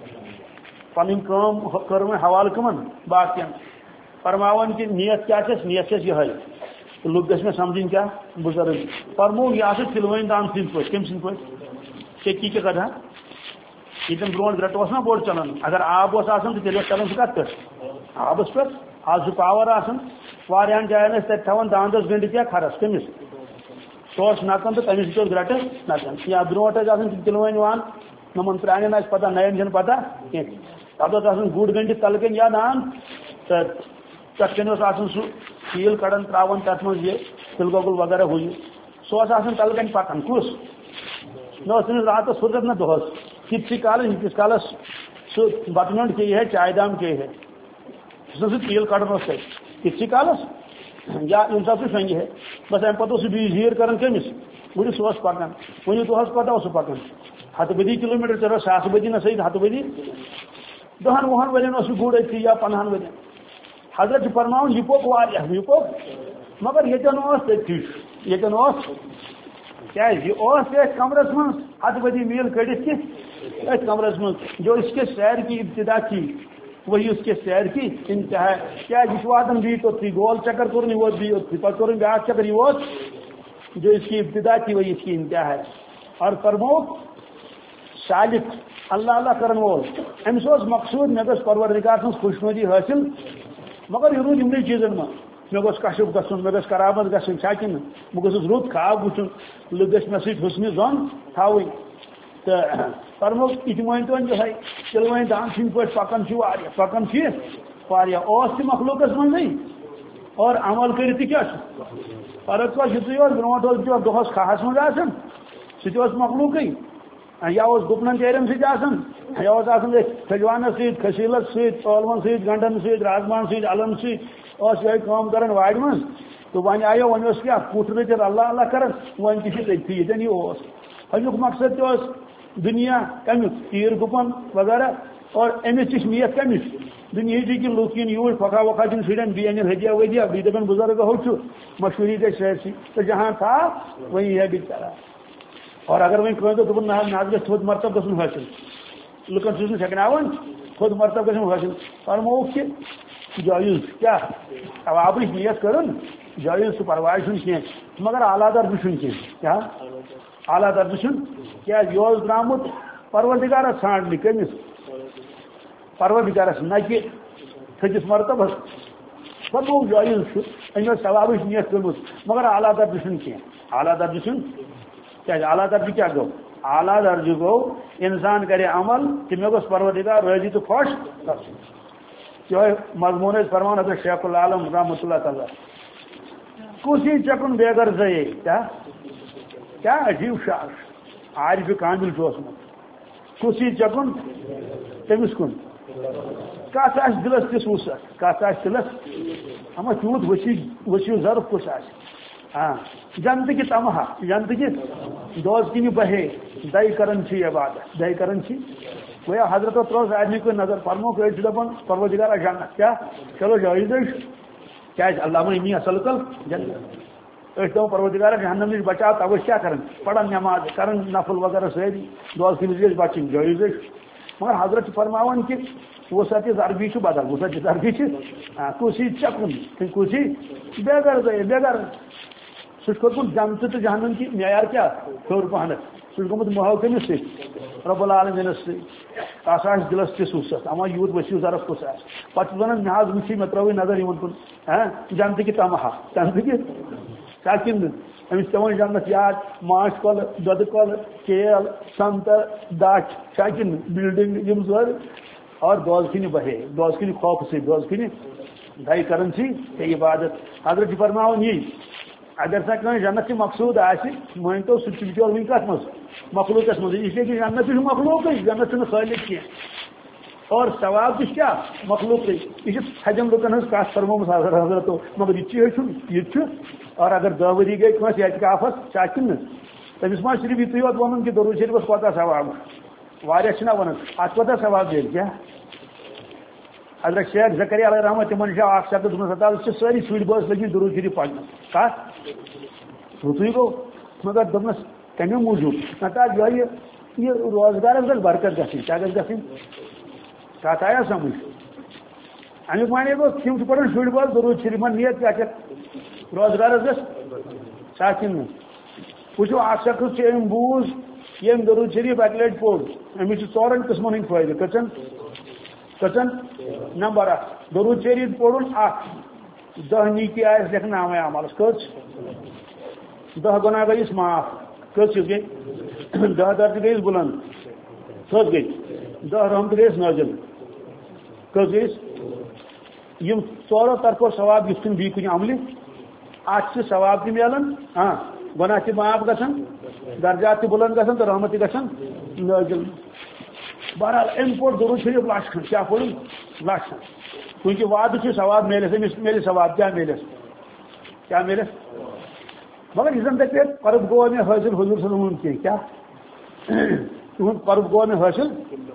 پن کرم حوالہ کمن باقی فرماون کی نیت کیا نیت یہ لوگ گھس میں سمجھن کیا بزرگ فرمو یہ تلوین دان سند پہ کم سند پہ چکی کے گدھا یہ برو گرٹوس نا بوڑ چلان اگر آب اس آسان تو تیل چلان سہ کت پہ آبس پہ آج پاور آسان واریاہن جایَن ٲسۍ تَتہِ تھاوان داندَس گٔنڈِتھ یا کھرَس کٔمِس سُہ اوس نَژان تہٕ تٔمِس سۭتۍ اوس گرٛٹہٕ نَژان یا برونٛٹھ ٲسۍ آسان تِم تِلوٲنۍ یِوان یِمَن پرٛانٮ۪ن آسہِ پَتہ نَیَن چھَنہٕ پَتہ کینٛہہ تَتھ اوس آسان گُڑ گٔنڈِتھ تَلہٕ کَنۍ یا دان تہٕ تَتھ کَنۍ اوس آسان سُہ تیٖل کَڑان ترٛاوان تَتھ منٛز یہِ تِلہٕ گۄگُل وغیرہ ہُہ یہِ سُہ اوس آسان تَلہٕ کَنۍ پَکان کُس نہ اوس تٔمِس راتَس فرصت نہ دۄہَس تِتسٕے کالَس ییٖتِس کالَس سُہ بَتہٕ میوٚنٛڈ چیٚیہِ ہے چاے دام چیٚیہِ ہے یُس نہٕ سُہ تیٖل کَڑان اوس تَتہِ تِتسٕے کالَس یا ییٚمہِ ساتہٕ سُہ شۄنٛگہِ ہے بَس اَمہِ پَتہٕ اوس سُہ بیٚیہِ زیٖر کَران کٔمِس وٕنہِ سُہ اوس پَکان وٕنہِ دۄہَس پَتہٕ اوس سُہ پَکان ہَتہٕ بٔدی کِلوٗ میٖٹر ژےٚ ساسہٕ بٔدی نہ سۭتۍ ہَتہٕ بٔدی دَہَن وُہَن ؤرۍیَن اوس یہِ گُر أتھی یا پنٛدہَن ؤرۍیَن حضرت چھُ فرماوان یہِ پوٚک واریاہ یہِ پوٚک مگر ییٚتٮ۪ن اوس تٔتھی ییٚتٮ۪ن اوس کیٛازِ یہِ اوس تہِ أتھۍ کَمرَس منٛز ہَتہٕ بٔدی میٖل کٔڑِتھ تہِ أتھۍ کَمرَس منٛز جو اس کے سیر کی ابتدا کی وہی اس کے سیر کی انتہا ہے کیٛازِ یہِ چھُ واتان بیٚیہِ توٚتھٕے گول چکر کوٚرُن یہِ ووت بیٚیہِ اوٚتھٕے پَتہٕ کوٚرُن بیٛاکھ چکر یہِ ووت جو اس کی ابتدا کی وہی اس کی انتہا ہے اور فرمووُکھ سالک اللہ اللہ کرن وول أمِس اوس مقصوٗد مےٚ گٔژھ پروردگار سٕنٛز خوشنودی حٲصِل مگر یہِ روٗد یِمنٕے چیٖزن منٛز مےٚ گوٚژھ کشپ گژھُن مےٚ گٔژھ کرامت گژھٕنۍ چھا کِنہٕ بہٕ گوٚژھُس رُت خواب وٕچھُن لُکھ گٔژھۍ مےٚ سۭتۍ حُسنہِ زۄن تھاوٕنۍ تہٕ فرمووُکھ یہِ تہِ مٲنۍتون یِہوٚے تِلوٲنۍ دان سٕنٛدۍ پٲٹھۍ پَکان چھِ واریاہ پَکان چھِ واریاہ اوس تہِ مخلوٗقس منٛزٕے اور عمل کٔرِتھ تہِ کیٛاہ چھُ فرق اوس یِتُے اوس برونٛٹھ اوس تہِ اوس دۄہَس کھہَس منٛز آسان سُہ تہِ اوس مخلوٗقٕے یا اوس گُپنن چیرٮ۪ن سۭتۍ آسان یا اوس آسان أتھۍ کھٔجوانَس سۭتۍ کھٔسیٖلَس سۭتۍ ٲلوَن سۭتۍ گنٛڈن سۭتۍ رازماہن سۭتۍ اَلن سۭتۍ اوس یِہوٚے کٲم کران وارِ منٛز تہٕ وۄنۍ آیو وۄنۍ اوس کیٛاہ کُٹھ رٔٹِتھ اللہ اللہ کران وۄنۍ تہِ چھِ تٔتھی ییٚتٮ۪ن یہِ اوس اَمیُک مقصد تہِ اوس دُنیا کَمیُک تیٖر گُپن وغیرہ اور أمِس تہِ چھِ نیت کَمِچ دُنہِچی کہِ لُکھ یِن یوٗرۍ پھۄکھا وۄکھا دِن شُرٮ۪ن بیٚیہِ اَنن ہدیہ ؤدیہ بیٚیہِ دَپن بُزرگ ہُہ چھُ مشہوٗری گژھِ سٲرسٕے تہٕ جہاں تھا وۄنۍ ہے بِچارا اور اگر وۄنۍ کٲنٛسہِ دوٚپ دوٚپُن نہ حظ مےٚ حظ گژھِ تھوٚد مرتب گژھُن حٲصِل لُکن چھُس نہٕ چھکناوان تھوٚد مرتب گژھُن حٲصِل فرمووُکھ کہِ جٲیِز کیٛاہ ثوابٕچ نیت کٔرٕن جٲیِز چھُ پرواے چھُنہٕ کینٛہہ مگر اعلیٰ درجہٕ چھُنہٕ کینٛہہ کیٛاہ اعلیٰ درجہٕ چھُنہٕ کیٛازِ یہِ اوس درٛامُت پروردگارس ژھانٛڈنہِ کٔمِس پروردگارس نہ کہِ تھٔدِس مرتبس فرمووُکھ جٲیِز چھُ أمۍ ٲس ثوابٕچ نیت کٔرمٕژ مگر اعلیٰ درجہٕ چھُنہٕ کینٛہہ اعلیٰ درجہٕ چھُنہٕ کیٛازِ اعلیٰ درجہٕ کیٛاہ گوٚو اعلیٰ درجہٕ گوٚو اِنسان کرِ عمل کہِ مےٚ گوٚژھ پروردگار رٲضی تہٕ خۄش گژھُن یِہوٚے مضموٗن ٲسۍ فرماوان حضرت شیخ العالم رحمتہ اللہ تعالیٰ کُسی چکُن بے غرضے کیٛاہ کیٛاہ عجیٖب شاعر عارفہِ کامِل چھُ اوسمُت کُسی چکُن تٔمِس کُن کَتھ آسہِ دِلس تِژھ وُسعت کَتھ آسہِ دِلس اما تیوٗت ؤسیع ؤسیع ظرف کُس آسہِ ہاں جنتہٕ کہِ تمہا جنتہٕ کہِ دوز کِنہِ بہے دَے کران چھِ عبادت دَے کران چھِ گویا حضرتو ترٛٲو سارنٕے کُن نظر فرمووُکھ أڑۍ چھِ دَپان پروردگارا جنت کیٛاہ چلو جٲیزٕے چھُ کیٛازِ اللہ وۄنۍ اصل کل جنت أڑۍ چھِ دَپان پروردگارا جہنم نِش بچاو تَوے چھِ کیٛاہ کران پران نٮ۪ماز کران نفل وغیرہ سٲری دوز کِنِس گژھِ بچٕنۍ جٲیزٕے چھُ مگر حضرت چھِ فرماوان کہِ وُسعتِ ضربی چھُ بدل وُسعتِ ضربی چھِ کُسی چکُن کُسی بے غرضے بے غرض سُہ چھُ کوٚرمُت جنتہٕ تہٕ جہنم کہِ معیار کیٛاہ ہیوٚر پہنتھ سُہ چھُ گوٚمُت محو کٔمِس سۭتۍ رۄب العالمیٖنس سۭتۍ تَس آسہِ دِلس تِژھ وُسعت اما یوٗت ؤسیع ظرف کُس آسہِ پتہٕ چھُ ونان مےٚ حظ وٕچھے مےٚ ترٲوٕے نظر یِمن کُن ہاں جنتہٕ کہِ تمہا جنتہٕ کہِ کیٛاہ کِنہٕ أمِس پیوان جنت یاد ماچھ کۄلہٕ دۄدٕ کۄلہٕ کیل سنٛگتر دَچھ چھا کِنہٕ بِلڈنگ یِم سٲری اور دوز کِنہِ بہے دوز کِنہِ خوفہٕ سۭتۍ دوز کِنہِ دَے کران چھِ ژےٚ عبادت حضرت چھِ فرماوان یی اگر سا کٲنٛسہِ جنت تہِ مقصوٗد آسہِ مٲنۍتو سُہ تہِ بِچور وٕنہِ کتھ منٛز مخلوٗقس منٛز اس لیے کہِ جنت تہِ چھُ مخلوٗقٕے جنت چھُنہٕ خٲلق کینٛہہ اور ثواب تہِ چھُ کیٛاہ مخلوٗقٕے یہِ چھِ تھدٮ۪ن لُکن ہٕنٛز کتھ فرمٲومٕژ حضرتو مگر یہِ تہِ ہیٚچھُن یہِ تہِ چھُ اور اگر دہ ؤری گٔے کٲنٛسہِ اعتکافس چھا کِنہٕ تٔمِس ما صرف یِتُے یوت وَنُن کہِ درود شریفس کوتاہ ثواب واریاہ چھِنہ وَنان اتھ کوتاہ ثواب دِیہِ کیٛاہ حضرت شیخ زکریا علیہ رحمت تِمن چھِ اکھ شخص دوٚپمُت ہتا چھِ سٲری شُرۍ بٲژ لٔگۍ درود شریف پرنس کتھ رُتُے گوٚو مگر دوٚپنس کمہِ موٗجوٗب نتہٕ یِہوٚے یہِ روزگارس گژھِ برکت گژھٕنۍ کیٛاہ گژھِ گژھٕنۍ کتھ آیا سمجھ امیُک معنی گوٚو تِم چھِ پران شُرۍ بٲژ درود شریفن نیت کیٛاہ چھِ روزگارس گژھِ چھا کِنہٕ وٕچھو اکھ شخص چھُ أمۍ بوٗز ییٚمۍ درود شریف اکہِ لٹہِ پوٚر أمِس چھِ ژورن قٕسمن ہٕنٛدۍ فٲیدٕ کٔژن کٔژن نمبر اکھ درود شریف پوٚرُن اکھ دہ نیکی آئے لیکن نام عملس کچھ دہ گناہ گئی معاف کچھ گئی دہ درد گئی بلند کچھ گئی دہ رحمت گئی نازل کچھ گئی یم ژورو طرفو ثواب یس بی کن عمل ات ثواب تہ ملان ہاں گناہ تہ معاف گژھان درجات تہ بلند گژھان تو رحمت تہ گژھان نازل بہرحال ام پور درود شریف لچھ کھنڈ کیا پڑھ لچھ کھنڈ کیونکہ وعدہ سے ثواب ملس امس مل ثواب کیا ملس کیا ملس مگر یہ زن دپے قرب گو میں حاصل حضور صلی اللہ علیہ وسلم کیا تہد قرب گو میں حاصل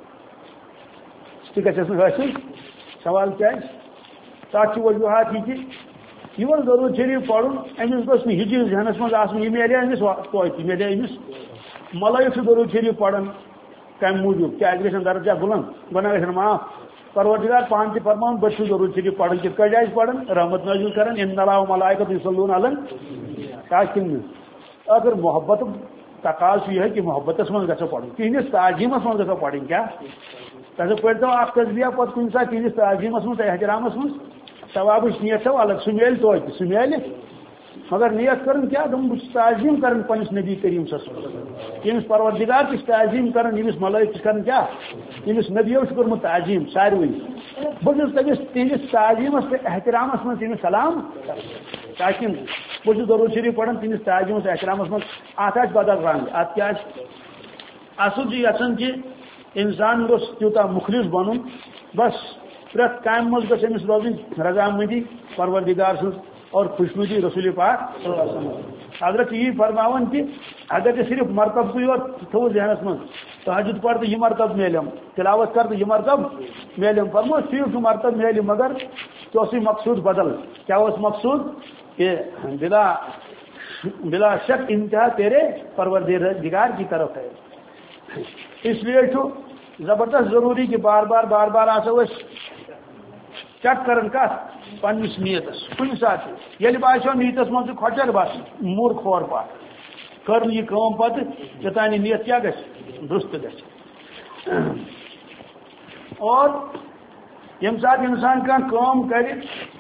تہ گھس حاصل سوال کیا تک وجوہات یہ کہ یہ درود شریف پڑھن امس گوس نہ ہجی ذہنس مز آسن یہ ملے امس توتہ ملے امس ملائک درود شریف پڑھن کم موجود کیا گھن درجہ بلند گناہ گھن معاف پروردگار پان تہ فرمان بچو درود شریف پڑھن کت کٹ آس پڑھن رحمت نازل کرن ان اللہ و ملائکۃ یصلون علی کن اگر محبت تقاض یہ ہے کہ محبت من گھو پڑھن تہندس تعظیمس من گھو پڑھن کیا تک پڑھو اخ تصبیہ پتہ کن سات تہندس تعظیمس من احترامس من ثواب نیت تھو الگ سہ مل توتہ سہ مل مگر نیت کرن کیا دم تعظیم کرن پنس نبی کریم صلی اللہ علیہ وسلم یمس پروردگار کس تعظیم کرن یمس ملائک کرن کیا یمس نبیو کورمت تعظیم ساروی بہت تمس تہندس تعظیمس احترامس من تمس سلام تاکہ بہت درود شریف پڑھن تہندس تعظیمس احترامس من ات آس بدل رنگ ات کیا اصل یژھان کہ انسان گوس تیوتہ مخلص بنن بس پریت کام مز گھس امس روزن رضامندی پروردگار سن اور خوشنودی رسول پاک صلی اللہ علیہ وسلم حضرت یہ فرماون کہ اگر یہ صرف مرتب کو تھو ذہنس من تہجد پڑھ تو یہ مرتب میلم تلاوت کر تو یہ مرتب میلم فرمو صرف مرتب میل مگر تو اسی مقصود بدل کیا اس مقصود کہ بلا بلا شک انتہا تیرے پروردگار کی طرف ہے اس لیے تو زبردست ضروری کہ بار بار بار بار آسو چیک کرن کت پنس نیتس کن سات یل باسو نیتس من کھچر بس مور کھور پا کر یہ کام پتہ یوتان نیت کیا گھس درست گھس اور یم سات انسان کان کام کر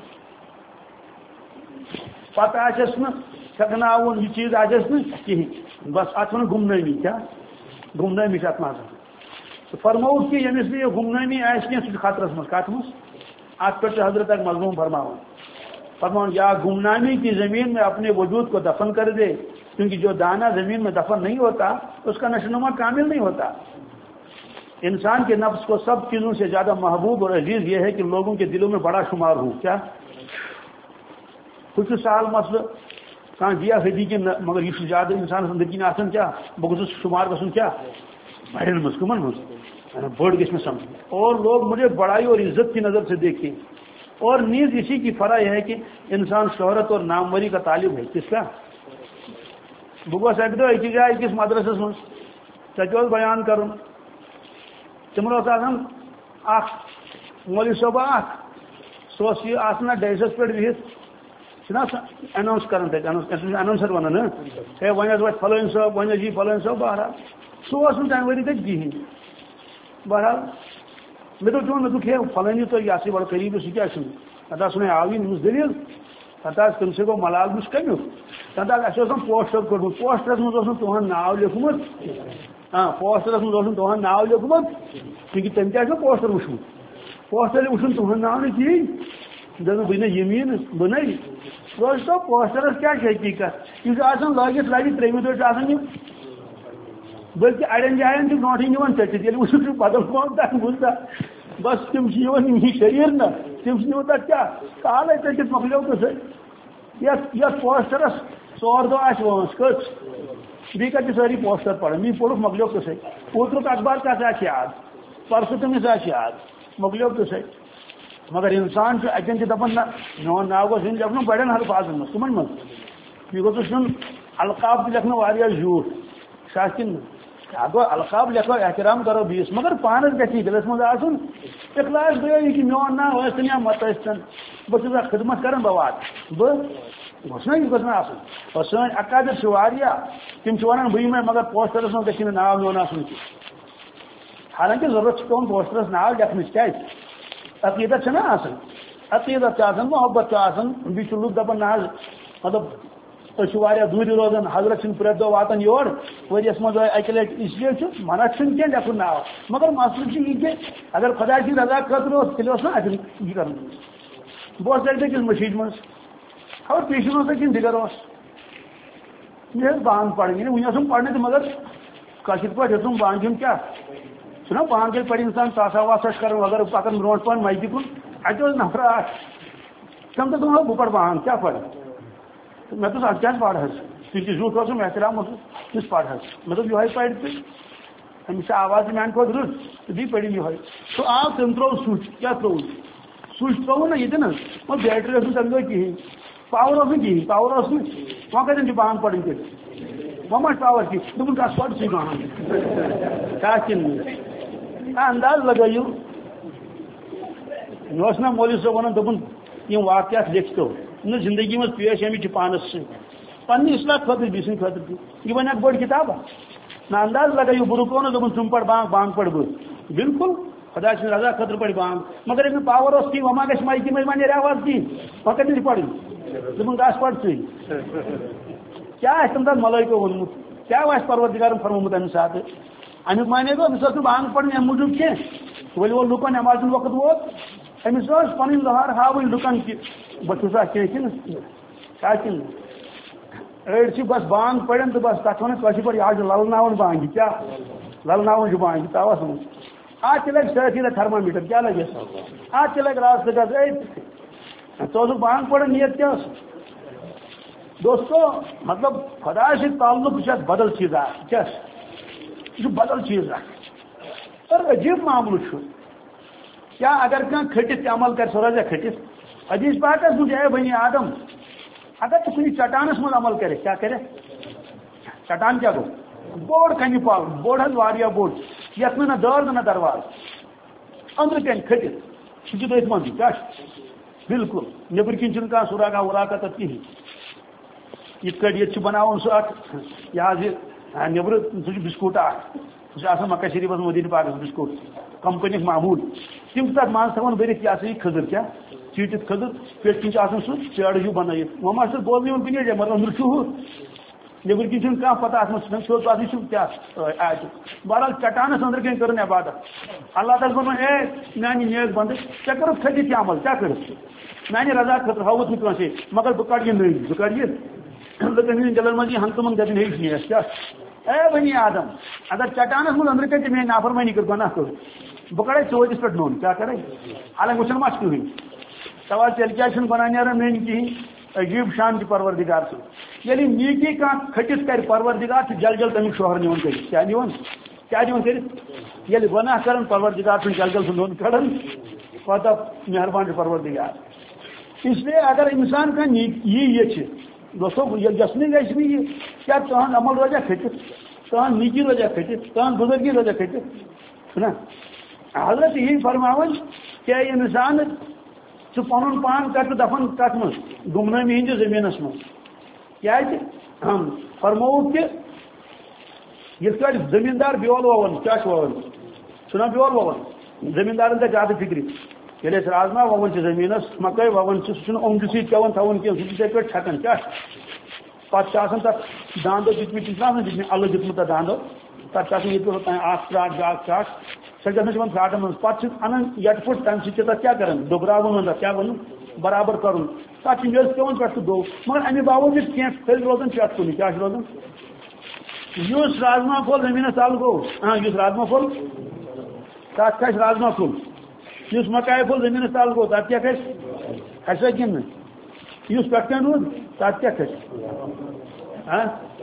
پتہ آس نا چھکناون یہ چیز آس نا کہین بس ات ون گمنامی کیا گمنامی ات مز فرمو کہ یمس یہ گمنامی آس کی سہ خطرس مز کت مز ات پہ حضرت اک مضمون فرماؤں فرماؤں یا گمنامی کی زمین میں اپنے وجود کو دفن کر دے کیونکہ جو دانہ زمین میں دفن نہیں ہوتا اس کا نشوونما کامل نہیں ہوتا انسان کے نفس کو سب چیزوں سے زیادہ محبوب اور عزیز یہ ہے کہ لوگوں کے دلوں میں بڑا شمار ہو کیا کچھ سال مسئلہ کہاں دیا ہدی کے مگر یہ زیادہ انسان زندگی میں آسن کیا بہت شمار گھن کیا بڑھن مز کمن مز بڑ گھس میں سمجھ اور لوگ مجھے بڑائی اور عزت کی نظر سے دیکھیں اور نیز اسی کی فرح یہ ہے کہ انسان شہرت اور ناموری کا طالب ہے کس کا بہت اک دہ اکس جائے اکس مدرسس من تک بیان کرن تمن اخ مولوی صوبہ اخ سہ یہ آسنا ڈیسس پہ بہت اناؤنس کران اناؤنسر ونان ہے ون وت فلٲنۍ صٲب ون جی فلٲنۍ صٲب بہرحال سہ تمہ ؤری تک کہین بہرحال مے دوٚپ تِمن مے دوٚپ ہے فلٲنی تو یہ سا بڑا قریب سہ کیا تتھ سُنے آو نمس دلیل تتھ تم سے گو ملال مش کمیک تتھ اہم پوسٹر کوٚڑمُت پوسٹرس مز تہد ناو لیوکھمت ہاں پوسٹرس مز تہد ناو لیوکھمت چونکہ تم تہ پوسٹر وچھمت پوسٹر وچھن تہد ناو نہ کہین دن بہ یمین بہ نئی روز تو پوسٹرس کیا حقیقت یہ آسان لگت لگی ترٛیٚیمہِ دۄہ آسان یہ بلکہ اڑین جائن برونٹھے نوان ٹچت یل وچھو بدل قوم تک بوزتا بس تم یہ شریر نا تم نو تک کیا کالے ٹچت مکلو تو سی یس پوسٹرس ژور دہ آس وانس کچھ بی کتہ ساری پوسٹر پڑھن می پوڑھ مکلو تو سی اوترک اخبار کت آس یاد پرسو تمس آس یاد مکلو تو سی مگر انسان اتن دپان نا میون ناو گوس ان لکھن بڑین الفاظن مز کمن مز یہ گوس القاب لکھن واریاہ زیوٹھ سا کن گو القاب لکھو احترام کرو بیس مگر پانس گی دلس مز آن اخلاص گو یہ کہ میون ناو ٲسۍتن یا مت ٲسۍتن بہٕ چھُس خدمت کران بہ وات بہ گوٚژھ نا یہ گوٚژھ نا آسُن اور سٲنۍ اکادر چھِ واریاہ تِم چھِ ونان بہٕ یِمے مگر پوسٹرس منٛز گژھِ نہٕ ناو میون آسُن کینٛہہ حالانکہ ضرورت چھِ پیٚوان پوسٹرس ناو لیکھنٕچ کیازِ عقیدت چھےٚ نا آسان عقیدت محبت بیس لوگ دپان نہ مطلب اچھا دور روزان حضرت سن پریت دہ واتان یور ورس مز اکہ لٹ اس لیے منع کی لیکن نا مگر مسئلہ یہ کہ اگر خدا کی رضا خاطر تیل نا اتن یہ کر بہت لڑکے کس مشید من خبر پیشن ہوتا کن دگر یہ بانگ پڑھیں ون پڑھنے تو مگر کشر پہ ہوں بانگ ہم کیا نا بانگ یل پڑھ انسان تاسا واسا کر اگر پکان برو پہ مسجد کن اتہ نفر تم تو دہ بہ پڑھ بانگ کیا پڑھ میں تو ات کیا پڑھ تھی زیوت روزم احترام کس پڑھ مے دوپ یہ پڑھ تو امس آواز میان کھت رت دی پڑھی یہ تو آو تم ترو سوچ کیا ترو سوچ ترو نا یہ نا وہ بیٹری اس تم گئی کہین پاور اس کہین پاور اس وہ کتن بانگ پڑھیں تھی وہ مت پاور کی دن کس پڑھ سی بانگ کیا کن انداز لگائیو مے نا مولوی صاحب ونان دپن یم واقعات لکھتو نا زندگی مز پیش آمت پانس سے پنہ اصلاح خاطر بیس خاطر تھی یہ ون اک بڑ کتاب نہ انداز لگائیو بہ رکو نا دپن تم پڑھ بانگ بانگ پڑھ بہ بالکل خدا سن رضا خاطر پڑھ بانگ مگر امی پاور اس کی وما گھس مائکی مز ون آواز کی وہ کتن پڑھ دپن گاس پڑھ سی کیا تم تک ملائکو ونمت کیا پروردگار فرموت امہ سات امیک مانے گو امس بانگ پڑھ ام موجود کی ول وہ لکن نماز وقت ووت امس پن لہر ہاوی لکن کہ بہت کن کن اڑ بس بانگ پڑھن تو بس تک ونان پہ آج للن بانگ کیا للن بانگ تاوس من آج تہ لگ ساتھی تھرما میٹر کیا لگے آج تہ لگ راست گز تو بانگ پڑھن نیت کیا دوستو مطلب خدا سے تعلق یہ بدل چیز کیا یہ بدل چیز اور عجیب معاملہ کیا اگر کھانا کھٹس عمل کر سہ روزہ کھٹس حدیث پاکس مجھ اے بنی آدم اگر تو کھنی چٹانس من عمل کرے کیا کرے چٹان کیا گو بوڑ کنہ پال بوڑ حض واریا بوڑ یت نہ دار نہ درواز اندر کن کھٹس سہ دت من کیا بالکل نبر کن چھ کھانا سراغا وراغا تک کہین یہ کٹ بناون سہ یہ نبر سہ بسکوٹ سہ مکہ شریفس مدینہ پاکس بسکوٹ کمپنی معمول تم تک مان تھوان برت یہ سا کھزر کیا چیٹت کھزر پیٹ کن سہ پیڑ ہوں بنائت وہ ما بولنے کن جائے مگر اندر ہو نبر کن کھانا پتہ ات سیوت پتہ کیا بہرحال چٹانس اندر کن کر عبادت اللہ تعالیٰ ون اے میانہ نیک بند ٹھیک کر کھٹت یہ عمل کیا کر میانہ رضا خاطر ہاوت نا کانسے مگر بہ کڑ یہ نئی بہ کڑ یہ لکن ہند دلن من یہ ہنگ تمن دن ہیچ نیس کیا اے بنی آدم اگر چٹانس من اندر کن میری نافرمانی کر گناہ کر بہ کڑے چوتس پہ نون کیا کرے حالانکہ وچن ما کہین سوال تیل کیا بنا نیران نین کہین عجیب شان پروردگار سن یعنی نیکی کان کھٹس کر پروردگار تو جل جل تمیک شوہر نیون کر کیا نیون کیا نیون کر یل گناہ کرن پروردگار سن جل جل سن نون کڑن پتہ مہربان پروردگار اس لیے اگر انسان کا یہ یہ دوستوں یسنی گھنی یہ کیا تہن عمل روزہ کھٹس تہن نیکی روزہ کھٹس تہن بزرگی روزہ کھٹس نا حضرت یہ فرماون کہ انسان ثہ پن پان کر دفن کت من گمنامی ہندس زمینس من کیا فرمو کہ یت کٹ زمیندار بیول وون کیا وون چھنا بیول وون زمیندارن تک زیادہ فکری یل رازما وون زمینس مکئی وون سہ اومد سی پیون تھون کی سہ پہ چھکان کیا پتہ تک داندو دتمت دتمت اللہ دتمت داندو تک یہ اخ ٹراٹ بیاکھ ٹراٹ سہ گھن ٹراٹن من پتہ انان یٹ پھٹ تمہ سہ تک کیا کران دبراون کیا ون برابر کرن تک میز پیون پہ دو مگر امہ باوجود کی پھل روزان پھٹ کن کیا روزان اس رازما پھول زمینس تل گو ہاں اس رازما پھول تک کھس رازما پھول اس مکائی پھول زمینس تل گو تک کیا کھس کھسا کن اس پہ کن رود تک کیا کھس ہاں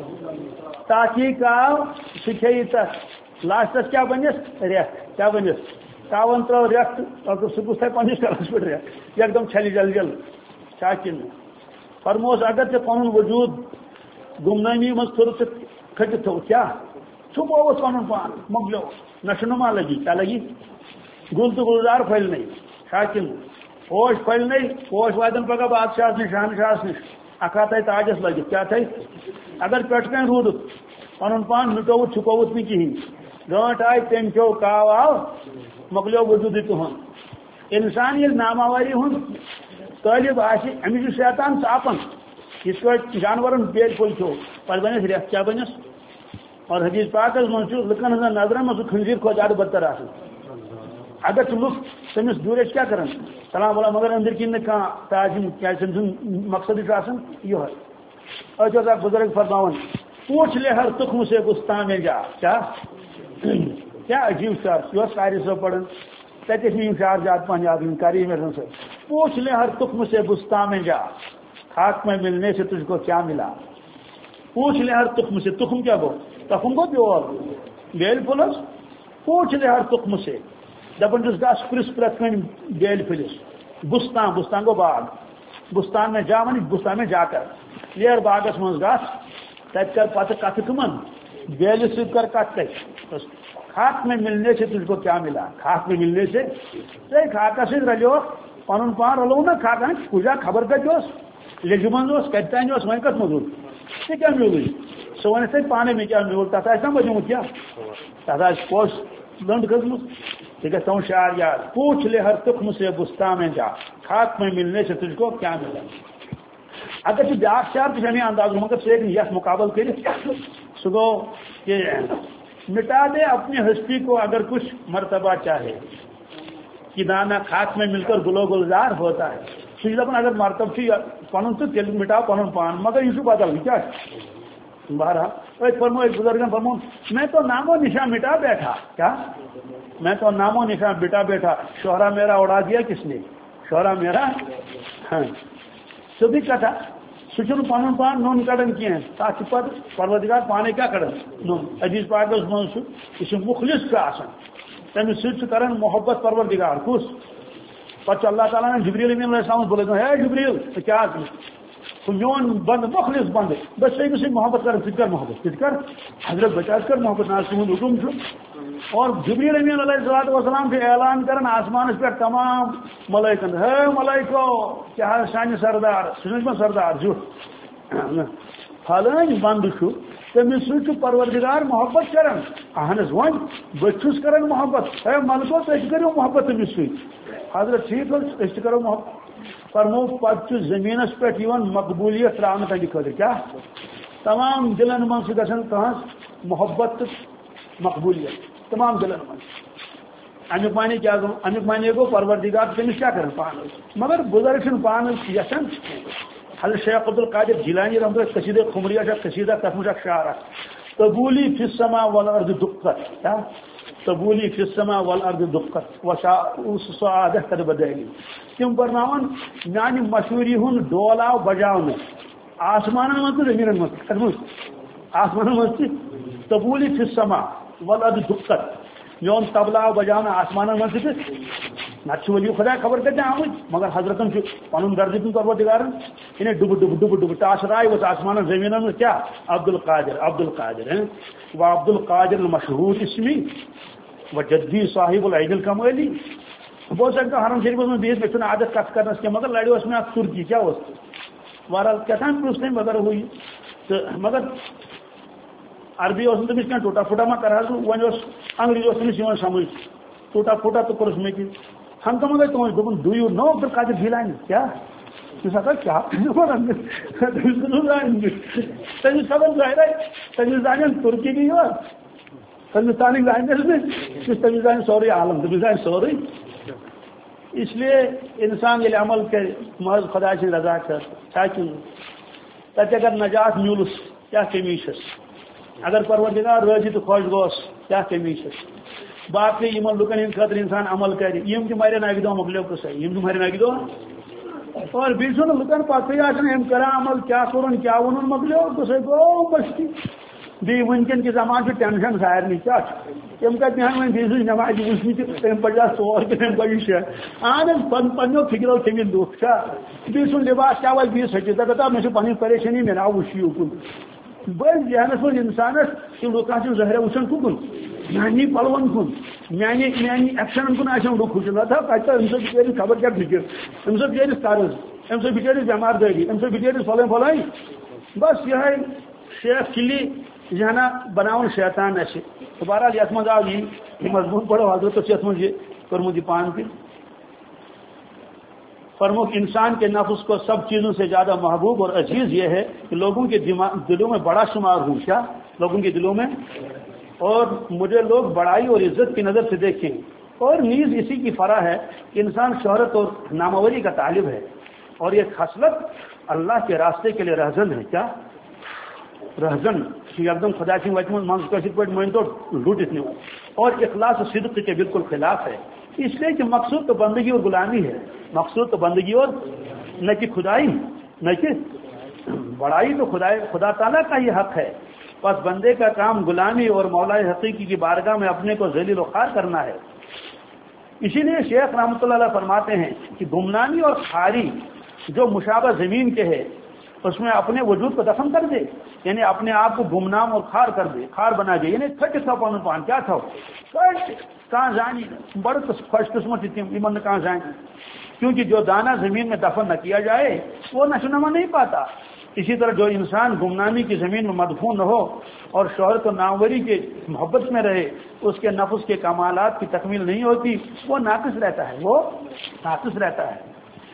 تحقیق آو سہ کھیہ تک لاسٹس کیا بنس ریت کیا بنس تاون ترو ریت سہ گوس تھے پنس کلس پہ ریت ایک دم چھلہِ جل جل کیا کن فرموس اگر ژے پن وجود گمنامی مز تھوڑ کھٹت تھو کیا چھپوس پن پان مۄکلیو نشنما لگی کیا لگی گل تو گلزار پھل نہیں کیا کن پوش پھل نہیں پوش واتن پگہ بادشاہ نش شہنشاہس نش اکھا تھے تاجس لگت کیا تھے اگر پٹ کن رودت پن پان مٹوت چھپوت نی کہین گانٹ آئی تم کھو کاو آو مۄکلیو وجود تہن انسان یہ ناماواری ہوں طالب آس امس شیطان ثاپن اس کو جانورن بیل پھول کھو پہ بنس ریت کیا بنس اور حدیث پاک من لکن ہز نظر من سہ خنزیر کھت زیادہ بدتر آسان اگر لک تمس دور کیا کران سلام علیکم مگر اندر کن تعظیم کیا مقصد یہ اچھا بزرگ فرماون پوچھ لے ہر تخم سے بستان میں جا کیا کیا عجیب شعر یہ قاری صاحب پڑھن تک شعر جات پہ یاد کاری میں سے پوچھ لے ہر تخم سے بستان میں جا خاک میں ملنے سے تجھ کو کیا ملا پوچھ لے ہر تخم سے تخم کیا گو تخم گو بیور بیل پھلس پوچھ لے ہر تخم سے دپن جس گاس پرس پرت کن بیل پھلس بستان بستان گو باغ بستان میں جا من بستان میں جا کر لیر باغس من گاس تب کر پتہ کت کمن بیل ست کر کت تک خاک میں ملنے سے تجھ کو کیا ملا خاک میں ملنے سے تے خاکہ سے رلو پن پان رلو نا خاکہ کجا خبر کت لیجو من کت تین وی کت مزور یہ کیا میول سہ ون تے پانے میں کیا میول تک آ بجمت کیا تک آ پوش لنڈ کھسمت یہ گھن شعر یاد پوچھ لے ہر تخم سے بستان میں جا خاک میں ملنے سے تجھ کو کیا ملا اگر یہ بیاا شعر تمہیں انداز مگر ثے یس مقابل کر سہ گو کہ مٹا دے اپنی ہستی کو اگر کچھ مرتبہ چاہے کہ دانا خاک میں مل کر گلو گلزار ہوتا ہے سہ دپان اگر مرتبہ پن تو تیل مٹاؤ پن پان مگر یہ بدل کیا بہرحال فرمو ایک بزرگن فرمو میں تو نام و نشان مٹا بیٹھا کیا میں تو نام و نشان مٹا بیٹھا شوہرا میرا اڑا دیا کس نے شوہرا میرا ہاں سبھی کتھا سہ پن پان نون کڑان کی تک پہ پروردگار پانے کیا کڑان نون عزیز پاکس من یہ مخلص آسان تمس ست کران محبت پروردگار کس پتہ اللہ تعالیٰ نے جبریل امین علیہ السلام بولے ہے جبریل کیا میون بند مخلص بند بس امس سۭتۍ محبت کر ژٕ کر محبت ژٕ کر حضرت بچاس کر محبت نا تہد حکم چھ اور جبریل امین علیہ الصلوۃ والسلام سے اعلان کران آسمانس پہ تمام ملائکن ہے ملائکو کیا سانہ سردار سہ سردار زیٹھ پھلٲنۍ بند تمس سۭتۍ پروردگار محبت کران اہن ون بس کران محبت ہے ملکو تھی کرو محبت تمس سۭتۍ حضرت ٹھیک حظ کرو محبت فرمو پتہ زمینس پہ مقبولیت تراؤن تمہیں خاطر کیا تمام دلن من گھن تہذ محبت مقبولیت تمام دلن من امیک معنی کیا گو امیک معنی گو پروردگار تمس کیا کران پان مگر بزرگ چھ پان یسان حضرت شیخ عبد القادر جیلانی رحمۃ اللہ قصیدہ خمریہ قصیدہ تک مجھ شعر قبولی فی السماء والارض دقت کیا قبولی فی السماء والارض دقت وسعادت قد بدلی تم برناون میانہ مشہوری ہند ڈول آو بجاؤن آسمان من تو زمین من آسمان من قبولی فی السماء والارض دقت میون طبلہ آو بجاؤن آسمان من تو نت ولی خدا خبر کتنے آمت مگر حضرتن پن درد دن پروردگار انہیں ڈب ڈب ڈب ڈب ٹاس رائے وہ آسمان زمین میں کیا عبد القادر عبد القادر ہیں وہ عبد القادر المشہور اسمی و جدی صاحب العین الکمالی بہت سکتا حرم شریف میں بیس میں عادت کت کرنا کے مگر لڑی اس میں ترکی کیا بہرحال کیا پوچھتے مگر ہوئی تو مگر عربی اس تمس کیا ٹوٹا پھوٹا ما کر ون انگریزی اس تمس سمجھ ٹوٹا پھوٹا تو کورس میں کہ ہم تو مگر تمہیں دن ڈو یو نو عبد القادر جیلانی کیا کیا تمس خبر ظاہر تمس زان ترکی بھی ہو ہندوستانی لینگویج میں تمس زان سوری عالم تمس زان سوری اس لیے انسان یہ عمل کر محض خدا سے رضا کر تاکہ تک اگر نجات میولس کیا کمی اگر پروردگار راضی تو خوش گوس کیا کمی باقی ان لکن ہند خاطر انسان عمل کر مر نگہ دہ مکلو قصہ مر نگہ دہ اور بیس لکن پتہ آم کران عمل کیا کورن کیا ون مکلو قصہ گو مستی بی ونکن کے زمان ٹینشن سارے کیا تم کتنے ون بیس نماز وچنی تم پڑا ژور کہ تم پڑی شیے اہن پن پنو فکرو تھمت دکھ بیس لباس کیا وی بیس ہٹی دپا مے پن پریشانی مے آو وشی کن بس ذہنس من انسانس کہ لکان ظاہر وچان کن میانی پلون کن میانی میانی ایکشن کن آن لوگ خوش نتہ کتہ ام سب بچارس خبر کیا فکر ام سب بچارس قرض ام سب بچارس بیمار داری ام سب بچارس فلان فلان بس یہ شیخ کلی ذہنہ بناون شیطان اس بہرحال یت مز آو یہ مضمون پڑھو حضرت یت مز یہ کورمت یہ پان تہ فرمو کہ انسان کے نفس کو سب چیزوں سے زیادہ محبوب اور عزیز یہ ہے کہ لوگوں کے دلوں میں بڑا شمار ہوں. کیا لوگوں کے دلوں میں؟ اور مجھے لوگ بڑائی اور عزت کی نظر سے دیکھیں. اور نیز اسی کی فرح ہے کہ انسان شہرت اور ناموری کا طالب ہے اور یہ خصلت اللہ کے راستے کے لیے رہزن ہے. کیا رہزن ایک دم خدا کی وجہ من تو لوٹ اتنے اور اخلاص و صدق کے بالکل خلاف ہے. اس لیے کہ مقصود تو بندگی اور غلامی ہے. مقصود تو بندگی اور نہ کہ خدائی نہ کہ بڑائی تو خدا خدا تعالیٰ کا ہی حق ہے. بس بندے کا کام غلامی اور مولا حقیقی کی بارگاہ میں اپنے کو ذلیل و خوار کرنا ہے. اسی لیے شیخ رحمۃ اللہ علیہ فرماتے ہیں کہ گمنامی اور خاری جو مشابہ زمین کے ہے اس میں اپنے وجود کو دفن کر دے, یعنی اپنے آپ کو گمنام اور خار کر دے, خار بنا دے. یعنی تھک تھا پن پان کیا تھا کہاں جانی بڑھ خوش قسمت ایمن کہاں جائیں, کیونکہ جو دانہ زمین میں دفن نہ کیا جائے وہ نشو نما نہیں پاتا. اسی طرح جو انسان گمنامی کی زمین میں مدفون نہ ہو اور شہرت و ناموری کے محبت میں رہے اس کے نفس کے کمالات کی تکمیل نہیں ہوتی, وہ ناقص رہتا ہے, وہ ناقص رہتا ہے.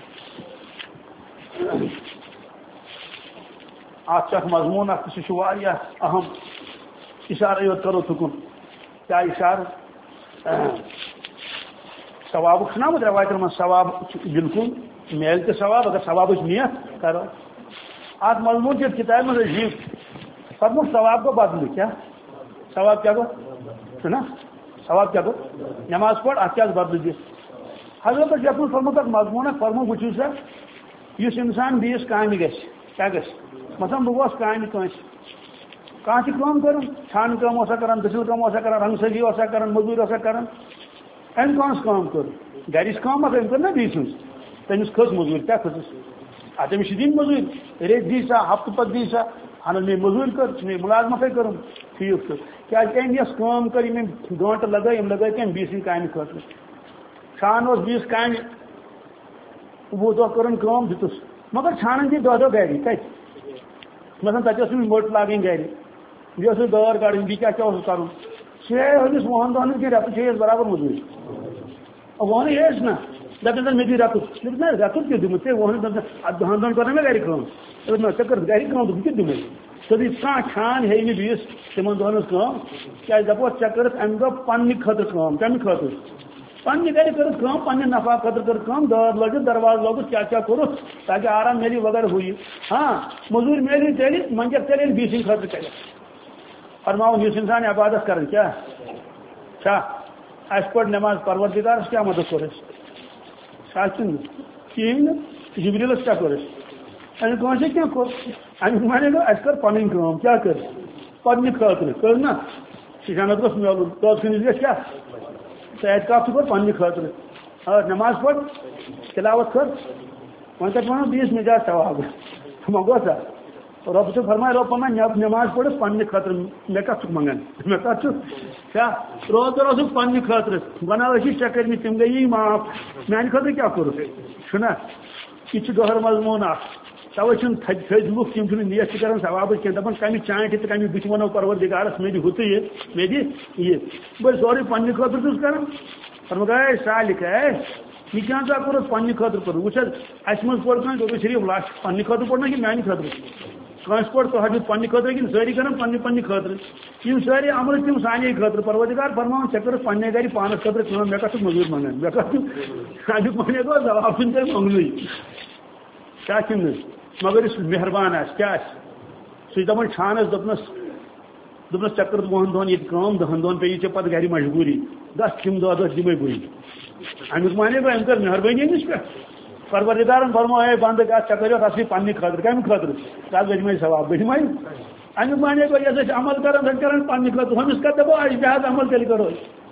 آج تک مضمون کسی شوار یا اہم اشارہ یوت کرو تکن کیا اشارہ ثواب نام روایت میں ثواب بالکل میل کے ثواب اگر ثواب نیت کرو آج مضمون کی کتاب میں عجیب فرمو ثواب کو بدلو. کیا ثواب کیا کو نا ثواب کیا کو نماز پڑھ آج کیا بدلو جی حضرت جب فرمو تک مضمون ہے فرمو بچو سا اس انسان بیس کامہ گھس کیا گھس مثلا بہ گوس کامہ کنس کھانا کام کر چھان کام اوسا کران دسل کام اوسا کران رنگ سازی اوسا کران مزدور اوسا کران ام کونس کام کر گرچ کام ام کر نا بیس تمس کھس مزدور کیا کھسس تمس دن مزدور ریت دی سا ہفتہ پتہ دی سا ہن میں مزدور کر میں ملازمت کرم ٹھیک تو کیا ام یس کام کر یم گھنٹہ لگے یم لگے کم بیس کامہ خاطر چھان اس بیس کامہ وہ دہ کرن کام دتس مگر چھانن دی دہ دہ گاڑی کت مثلا تتہ اس موٹ لاگن گاڑی بیس دار کڑن بی کیا کیا کرن چھ ہندس وہن دہن کی رت چھ برابر مزدوری ون یس نا دپن مے دی رت نا رت کی دمت وہن دہن دہن کرنا مے گھر کام ژے کر گھر کام بہ دمے سبھی کھانا چھان ہے نی بیس تمن دہن کام کیا دپوس ژے کرت امہ دہ پنہ خاطر کام کمہ خاطر پنہ گھر کر کام پنہ نفع خاطر کر کام دار لگت درواز لوگت کیا کیا کورس تاکہ آرام میلی وغیرہ ہوئی ہاں مزدور میلی چلی منجر چلے بیس خاطر چلے فرماؤ اس انسان عبادت کرن کیا کیا اس پڑھ نماز پروردگارس کیا مدد کرس ساچن کہین جبریلس کیا کرس ام کون سے کیا کر ام مانے گا اس کر پنن کام کیا کر پنہ خاطر کر نا شانت گوس ملن تو کنس گژھِ کیا اعتکاف کر پنہ خاطر اور نماز پڑھ تلاوت کر وہاں تک ونو بیس مزاج ثواب وہ گو سا رب سے فرمائے رب پہ نماز پڑھ پنہ خاطر مے کت منگان مے کت کیا روز روز پنہ خاطر بنا چھ کر تم گئی معاف میانہ خاطر کیا کور چھنا یہ گہر مضمون اخ توے تھز لوک تم نیت کر ثواب کی دپان کمی چانٹ تو کمی بت ونو پروردگارس مے دی ہوت یہ مے دی یہ بس سوری پنہ خاطر تس کر فرمایا اے سالک اے یہ کیا سا کور پنہ خاطر کور وچ اس من پڑھ کان تو شریف لاش پنہ خاطر پڑھنا کہ میانہ خاطر کانس پڑھ تو حج پنہ خاطر کہ ساری کرن پنہ پنہ خاطر یم ساری عمل تم سانے خاطر پروردگار فرمان چکر پنہ گری پانس خاطر کام مے کت مزور منگان مے کت حج پنہ گو جواب سن کر منگلوی کیا چن مگر اس مہربان آس کیا سی دپان چھانس دپنس دپنس چکر وہن دہن یہ کام دہن دہن پی پتہ گھر مجبوری دس تم دہ دہ دمے بری امیک مانے گا ام کر مہربانی امس پہ پروردگارن فرمو اے بند گا چکر اصلی پنہ خاطر کمہ خاطر تک بجمے ثواب بجمے امیک مانے گا یہ عمل کران کران پنہ خاطر ہمس کر دپو اجتہاد عمل تیل کرو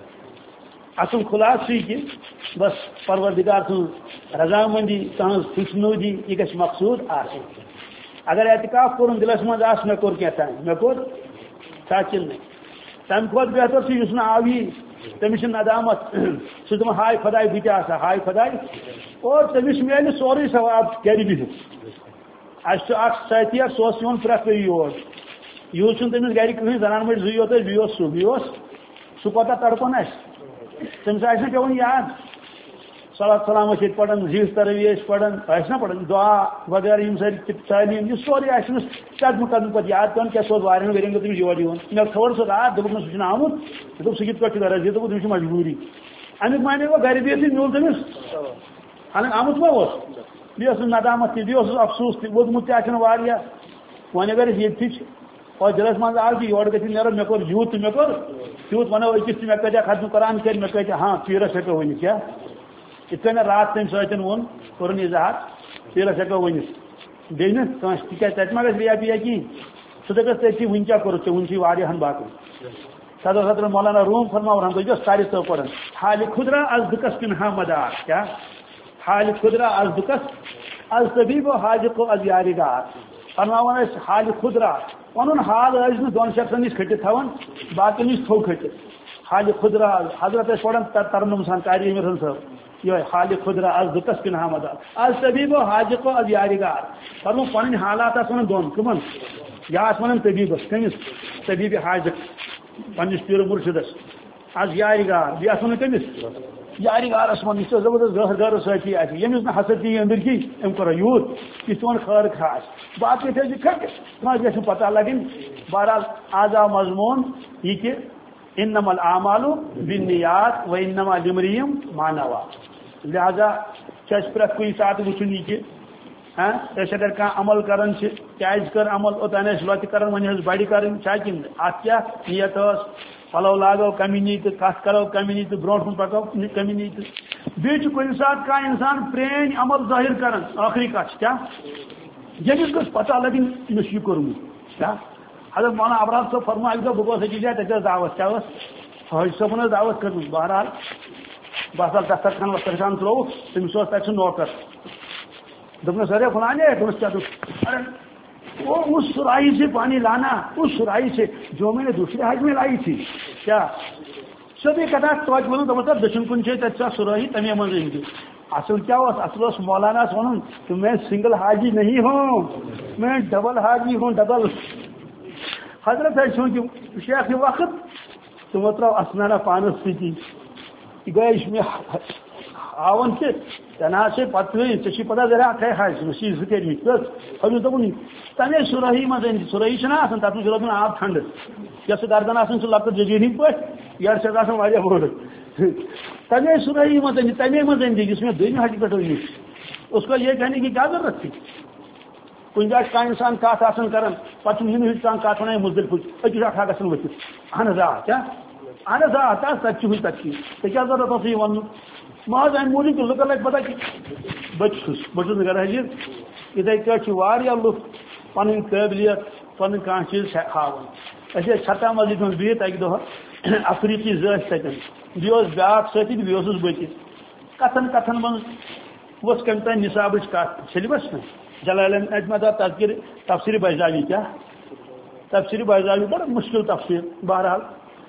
اصل خلاص یہ کہ بس پروردگار سن رضامندی تہذ خوشنودی یہ گھس مقصود آسن اگر اعتکاف کورن دلس مز آس مے کور کیا تین مے کور ساچن تمہ کھت بہتر چھ یس نا آوی تمس ندامت سہ دم ہائے خدائے بہ تہ آسا ہائے خدائے اور تمس میلہ سوری ثواب گھر بہت اس اخ ساتھی سہ یون پریت ؤری یور یوت چھ تمس گھر کہیں زنان مجھ زی یوت بیس سہ بیس سہ کوتہ تڑپن اس تمس آس نا پیون یاد صلاۃ سلام ٲسۍ ییٚتہِ پران زیٖٹھ ترٲوی ٲسۍ پران ٲسۍ نا پران دعا وغیرہ یِم سٲری تعلیٖم یہِ سورُے آسہِ أمِس قدمہٕ قدمہٕ پَتہٕ یاد پیٚوان کیٛاہ سُہ اوس واریاہن ؤرین گوٚو تٔمِس یور یِوان مےٚ کھٲر سُہ راتھ دوٚپُکھ نہٕ سُہ چھُنہٕ آمُت مےٚ دوٚپ سُہ کِتھ پٲٹھۍ چھُ غرض یہِ دوٚپُکھ تٔمِس چھِ مجبوٗری اَمیُک معنی گوٚو گرِ بِہتھٕے میوٗل تٔمِس حالانکہِ آمُت ما اوس بیٚیہِ ٲسٕس ندامت تہِ بیٚیہِ اوسُس افسوٗس تہِ ووٚتمُت تہِ آسن واریاہ وۄنۍ اگر أسۍ ییٚتہِ چھِ اور دِلس منٛز آو کہِ یورٕ گژھِ نیرُن مےٚ کوٚر یوٗت تہٕ مےٚ کوٚر تیوٗت وَنو أکِس تہِ مےٚ کۭتیاہ ختمہٕ قرآن کٔرۍ مےٚ کۭتیاہ ہاں پیٖرس ہٮ۪کو ؤنِتھ کیٛاہ یِتھ کٔنۍ مےٚ راتھ تٔمۍ سۭتۍ ووٚن کوٚرُن اِظہار پیٖرس ہٮ۪کو ؤنِتھ بیٚیہِ نہٕ کٲنٛسہِ تِکیٛازِ تَتہِ ما گژھِ ریا پِیا کِہیٖنۍ سُہ دَپٮ۪س تٔتھی وٕنہِ کیٛاہ کوٚرُتھ ژےٚ وٕنہِ چھُے واریاہن باقٕے صدر حضرت مولانا روم فرماو رحمتہ یہِ اوس سارے صٲب پران حالہِ خُدرا از دُکس کِنہا مدار کیٛاہ حالہِ خُدرا از دُکس از طبیٖبو حاجِقو از یارِگار فرماوان ٲسۍ حالہِ خُدرا پنُن حال ٲسۍ نہٕ دۄن شخصن نِش کھٔٹِتھ تھاوان باقین نِش تھوٚو کھٔٹِتھ حالہِ خُدرا حضرت ٲسۍ پران ترنم سان قاری امیٖر صٲب یِہوے حالہِ خُدرا از دُکس کِنہا مدار از طبیٖبو حاجِقو از یارِگار فرمو پنٕنۍ حالات آسہٕ ونان دۄن کٕمن یا آسہٕ ونان طبیٖبس کٔمِس طبیٖبِ حاجِق پننِس پیٖرٕ مُرشِدس آز یارِگار بیٚیہِ آسہٕ ونان کٔمِس یارِگارس ونان یُس زبردست گٔہر گٔہر سۭتی آسہِ ییٚمِس نہٕ حسد یی أنٛدٕرۍ کِہیٖنۍ أمۍ کوٚر یوٗت یہِ چھُ چون خٲر خاص باقٕے تھٲے زِ کھٔٹِتھ کٲنٛسہِ گژھِ نہٕ پتہ لگٕنۍ بہرحال آز آو مضموٗن یہِ کہِ اِنما الاعمالُ بالنِیات وانما لامرئ ما نوى لہذا چھُ اَسہِ پرٛٮ۪تھ کُنہِ ساتہٕ وٕچھُن یہِ کہِ أسۍ اگر کانٛہہ عمل کران چھِ کیٛازِ کٔر عمل اوٚتانۍ ٲسۍ لۄتہِ کران وۄنۍ ٲس بڑِ کرٕنۍ چھا کِنہٕ اتھ کیٛاہ نیت ٲس پلو لاگو کمی نی تہٕ کتھ کرو کمی نی تہٕ برونٛٹھ کُن پکو کمی نی تہٕ بیٚیہِ چھُ کُنہِ ساتہٕ کانٛہہ انسان پرٛٲنۍ عمل ظٲہر کران ٲخری کتھ چھِ کیٛاہ ییٚمِس گٔژھ پتہ لگٕنۍ مےٚ چھُ یہِ کوٚرمُت کیٛاہ حضرت مولانا ابرار صٲب فرموو اکہِ دۄہ بہٕ گوس أکِس جایہِ تتہِ ٲس دعوت کیٛاہ ٲس حٲجی صٲبن ٲس دعوت کٔرمٕژ بہرحال بہرحال دسترخان وسترخان ترٛووُکھ تٔمِس اوس تتہِ سُہ نوکر دوٚپنس ارے فلانے دوٚپنس کیا دوٚپ ارے وہ اس سرائی سے پانی لانا اس سرائی سے جو میں نے دوسرے حج میں لائی تھی کیا سبھی کتھا توتہِ ووٚنُن دوٚپُن دٔچھُن کُن چھے تتہِ سۄ سُرٲہی تمے منٛز أنۍزِ اصل کیا اوس اصل اوس مولانا ونُن کہ میں سنگل حاجی نہیں ہوں میں ڈبل حاجی ہوں ڈبل حضرت ہے چونکہ شیخ وقت تمو ترٛاو اسنانہ پانس سۭتی یہِ گٔے مےٚ ہاوان کہِ ژےٚ نہ حظ چھے پتہٕ ژےٚ چھِ پتہ ذرا اکھے حج مےٚ چھِ زٕ کٔرمٕتۍ کٔژ أمِس دوٚپُن تمے سُرٲہی منٛز أنۍ سُرٲہی چھُنہ آسان تتھ منٛز چھُ روزان آب ٹھنڈٕ یۄس سُہ گردن آسان سُہ لۄکٕٹ جٔجیٖر ہِنٛدۍ پٲٹھۍ یڑٕ چھَس آسان واریاہ بٔڑ تمے سُرٲہی منٛز أنۍ تمے منٛز أنۍ یُس مےٚ دوٚیمہِ حجہِ پٮ۪ٹھ أنۍ اس کو یہ کہنے کی کیا ضرورت تھی کُنہِ جایہِ چھُ کانٛہہ اِنسان کتھ آسان کران پتہٕ چھُ ہِنہٕ ہِش کانٛہہ کتھ ونان مُزدلفٕچ أکِس اکھا گژھان ؤتھِتھ اہن حظ آ کیٛاہ اہن حظ آ تس تتہِ چھُ ہُہ تتہِ چھُ ژےٚ کیٛاہ ضرورت اوسُے یہِ وننُک ماز امہِ موٗجوٗب کہِ لُکن لگہِ پتہ کہِ بہٕ تہِ چھُس بہٕ چھُس نہٕ گرٕ حجیٖر یِتھے کٲٹھۍ چھِ واریاہ لُکھ پنٕنۍ قٲبلیت پنُن کانٛہہ چیٖز ہاوان أسۍ ٲسۍ چھتا مسجد منٛز بِہِتھ اکہِ دۄہ افریٖقی زٕ ٲسۍ تتٮ۪ن بیٚیہِ اوس بیاکھ سۭتی بیٚیہِ اوسُس بہٕ تہِ کتھن کتھن منٛز ؤژھ کٔمۍ تانۍ نِصابٕچ کتھ سیلبس نا جلالین اَتہِ مےٚ دپ تذکر تفسیٖر بجاوی کیٛاہ تفسیٖر بجاوی بڑٕ مُشکل تفسیٖر بہرحال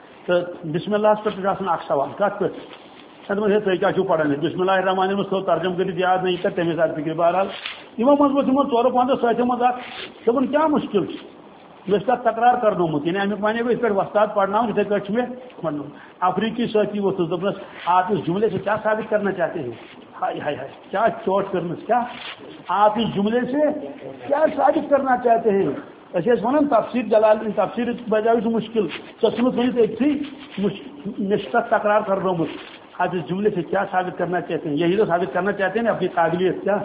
تہٕ بسم اللہس پٮ۪ٹھ چھُ آسان اکھ سوال کتھ پٮ۪ٹھ دوٚپمَس ہے تُہۍ کیٛاہ چھُو پران بسم اللہ الرحمن الرحیم تھوٚو ترجم کٔرِتھ یاد نہٕ یہِ کر تَمے ساتہٕ فِکرِ بہرحال یِمو منٛز ووٚتھ یِمو ژورو پانٛژو سۭتیو منٛز اکھ دوٚپُن کیٛاہ مُشکل چھُ مےٚ چھُ تتھ تکرار کرنومُت یعنی امیُک ونے گوٚو یِتھ پٲٹھۍ وۄستاد پرناوُن یِتھے کٲٹھۍ چھُ مےٚ پرنومُت افریٖقی سۭتی ووٚتھُس دوٚپنس آپ اس جملے سے کیا ثابت کرنا چاہتے ہیں ہائے ہائے ہائے کیا چوٹ کٔرمٕژ کیا آپ اس جملے سے کیا ثابت کرنا چاہتے ہیں أسۍ ٲسۍ ونان تفسیٖر جلال تفسیٖر بجاوی چھُ مُشکل ژٕ ژھٕنُکھ ؤنِتھ أتھی مےٚ چھُ تتھ تکرار کرنومُت آپ اس جملے سے کیا ثابت کرنا چاہتے ہیں یہی تو ثابت کرنا چاہتے ہیں اپنی قابلیت کیا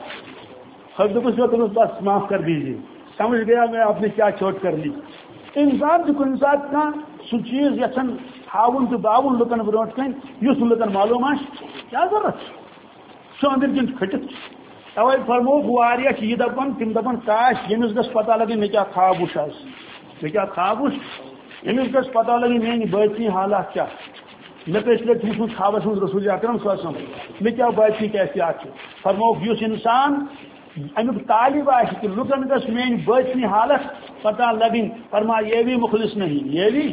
دوٚپُس دوٚپُس بس معاف کر دیجیے سمجھ گیا میں آپ نے کیا چوٹ کر لی انسان چھُ کُنہِ ساتہٕ کانٛہہ سُہ چیٖز یژھان ہاوُن تہٕ باوُن لُکن برونٛٹھ کَنہِ یُس نہٕ لُکن معلوٗم آسہِ کیٛاہ ضروٗرت چھُ سُہ أنٛدٕرۍ کِنۍ کھٔٹِتھ توے فرمووُکھ واریاہ چھِ یہِ دپان تِم دپان کاش ییٚمِس گژھِ پتہ لگٕنۍ مےٚ کیٛاہ خواب وُچھ آز مےٚ کیٛاہ خواب وُچھ ییٚمِس گژھِ پتہ لگٕنۍ میٛانہِ بٲطنی حالات کیٛاہ مےٚ پٔتۍ لٹہِ وُچھمُت خوابس منٛز رسول اکرم صلی اللہ علیہ وسلم مےٚ کیٛاہ باطنی کیفیات چھِ فرمووُکھ یُس انسان امیُک طالب آسہِ کہ لُکن گژھِ میٛٲنۍ بٲطنی حالت پتہ لگٕنۍ فرمایا یہ بھی مخلص نہیں یہ بھی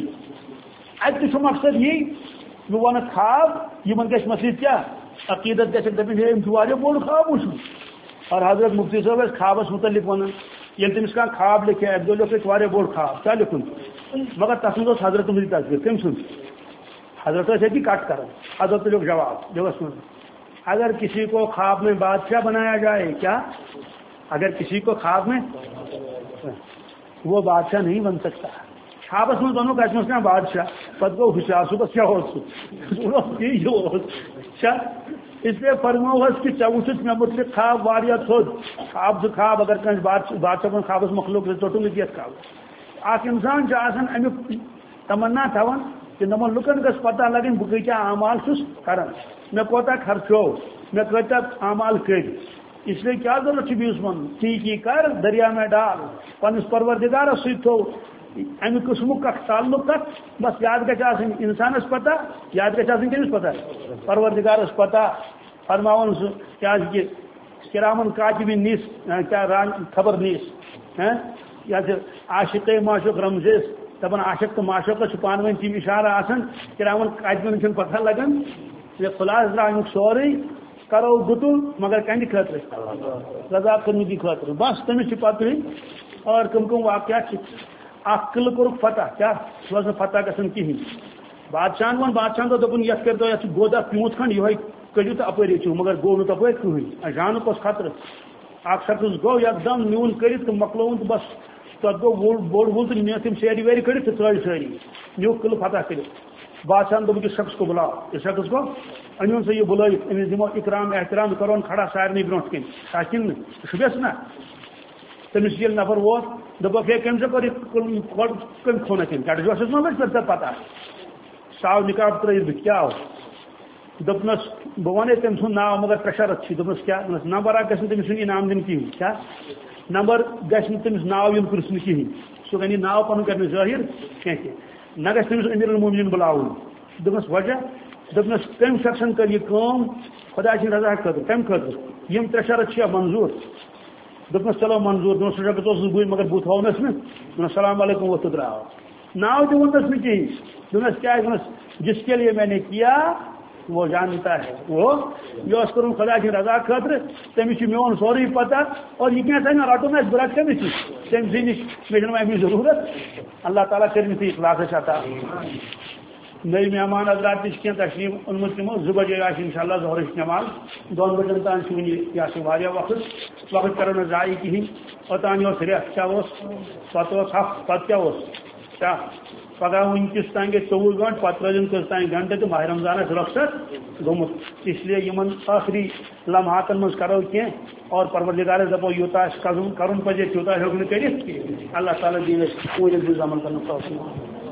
اتہِ تہِ چھُ مقصد یی بہٕ ونہٕ خواب یِمن گژھِ مےٚ سۭتۍ کیٛاہ عقیدت گژھِ دپٕنۍ ہے أمۍ چھُ واریاہ بوٚڑ خواب وُچھمُت اور حضرت مفتی صٲب ٲسۍ خوابس متعلق ونان ییٚلہِ تٔمِس کانٛہہ خواب لیکھِ اکہِ دۄہ لیوٚکھ اَسہِ واریاہ بوٚڑ خواب کیٛاہ لیوٚکھُن مگر تتھ منٛز اوس حضرت سٕنٛدٕے تصویٖر کٔمۍ سُنٛد حضرت ٲسۍ أتی کٹ کران حضرت لیوٚکھ جواب جوابس منٛز اگر کسی کو خواب میں بادشاہ بنایا جائے، کیا اگر کسی کو خواب میں، وہ بادشاہ نہیں بن سکتا. خوابس من بنو کس کھانا بادشاہ پتہ گو حساب صبح کیا اس لیے فرمو کہ ٹھیک مے متعلق خواب واریاہ تھود خواب سے خواب اگر کھانا بادشاہ بن خوابس مخلوق ٹوٹل یہ خواب اخ انسان امیک تمنا تھوان کہ دپان لکن گھس پتہ لگن بہ کیا اعمال چھس کران، مے کوتاہ خرچو، مے کتہ اعمال کر. اس لیے کیا ضرورت بیس من ٹھیک کر دریا میں ڈال پنس پروردگارس ست تھو امہ قسم تعلق تک بس یاد گھن انسانس پتہ، یاد گھن کمس پتہ پروردگارس پتہ. فرماون سہ کیا کہ کرامن کاتبین نیس کیا خبر نیس یا عاشق معشوق رمزیس دپان عاشق تو معشوق پان ون تم اشارہ آسان کرامن کاتبین چھ پتہ لگان یہ خلاص درا امیک سوری کرو گتل مگر کند خاطر رضا کرنے خاطر بس تمس پتہ. اور کم کم واقعات اخ قلعہ کورک فتح کیا سہ فتح گھن کہین بادشاہ ون بادشاہ دپن یت کر دو یت گود پیوت کھنڈ یہ کڑو تو اپر چو مگر گو نا تپر کہین جانک اس خطرہ اخ شخص گو یکدم نیون کرت تو مکلون تو بس تک گو بوڑ وول تو نی تم سیری ویری کڑت تو ٹھہر ساری نیو قلعہ فتح کر. بادشاہ دپ اس شخص کو بلاؤ، اس شخص کو ان سا یہ بلائت امس دمو اکرام احترام کرون کھڑا سارے برو کن تاکہ شبس نا تمس یل نفر ووت دپک ہے کم سے کم کھونا کن کٹ جو ما پہ پتہ ساو نکاب ترت بت کیا دپنس بہ ون تم سن ناو مگر پریشرت دپنس کیا نمبر اک گھن تمس انعام دن کہین کیا نمبر گھن تمس ناو یم پرسن کہین سہ گی ناو پن کر ظاہر کی نہ گھس تمس امیر المومنین بلاؤن. دپنس وجہ دپنس کم شخصن کر یہ کام خدا سن رضا خاطر کم خاطر یم ترے شرط منظور. دپنس چلو منظور دپنس سہ شخص بہ مگر بت ہونس نا دپنس السلام علیکم وقت درآو ناو تہ ونس نا کہین دپنس کیا دپنس جس کے لیے میں نے کیا وہ جانتا ہے وہ یہ کر خدا کی رضا خاطر تمس میون سوری پتہ اور یہ کیا تھا رٹو نا برت کمس تم سی نش مجھے امی ضرورت. اللہ تعالیٰ کر اخلاص عطا. نئی مہمان حضرات نش کی تشریف اونمت تمو زٕ بجے آس ان شاء اللہ ظہرچ نماز دون بجن تان یہ وقت وقت کرو نا ضائع کہین اوتان ریت کیا پتہ ہف پتہ کیا کیا پگہ ونکس تان گئی ژوہ گنٹ پتہ روزن کس تان گھنٹہ تو ماہ رمضان رخصت گومت. اس لیے یمن آخری لمحاتن مز کرو کی اور پروردگارس دپو یوتہ کرن پزے تیوتہ ہیوک نہ کرت. اللہ تعالیٰ دین پوری عمل کرنے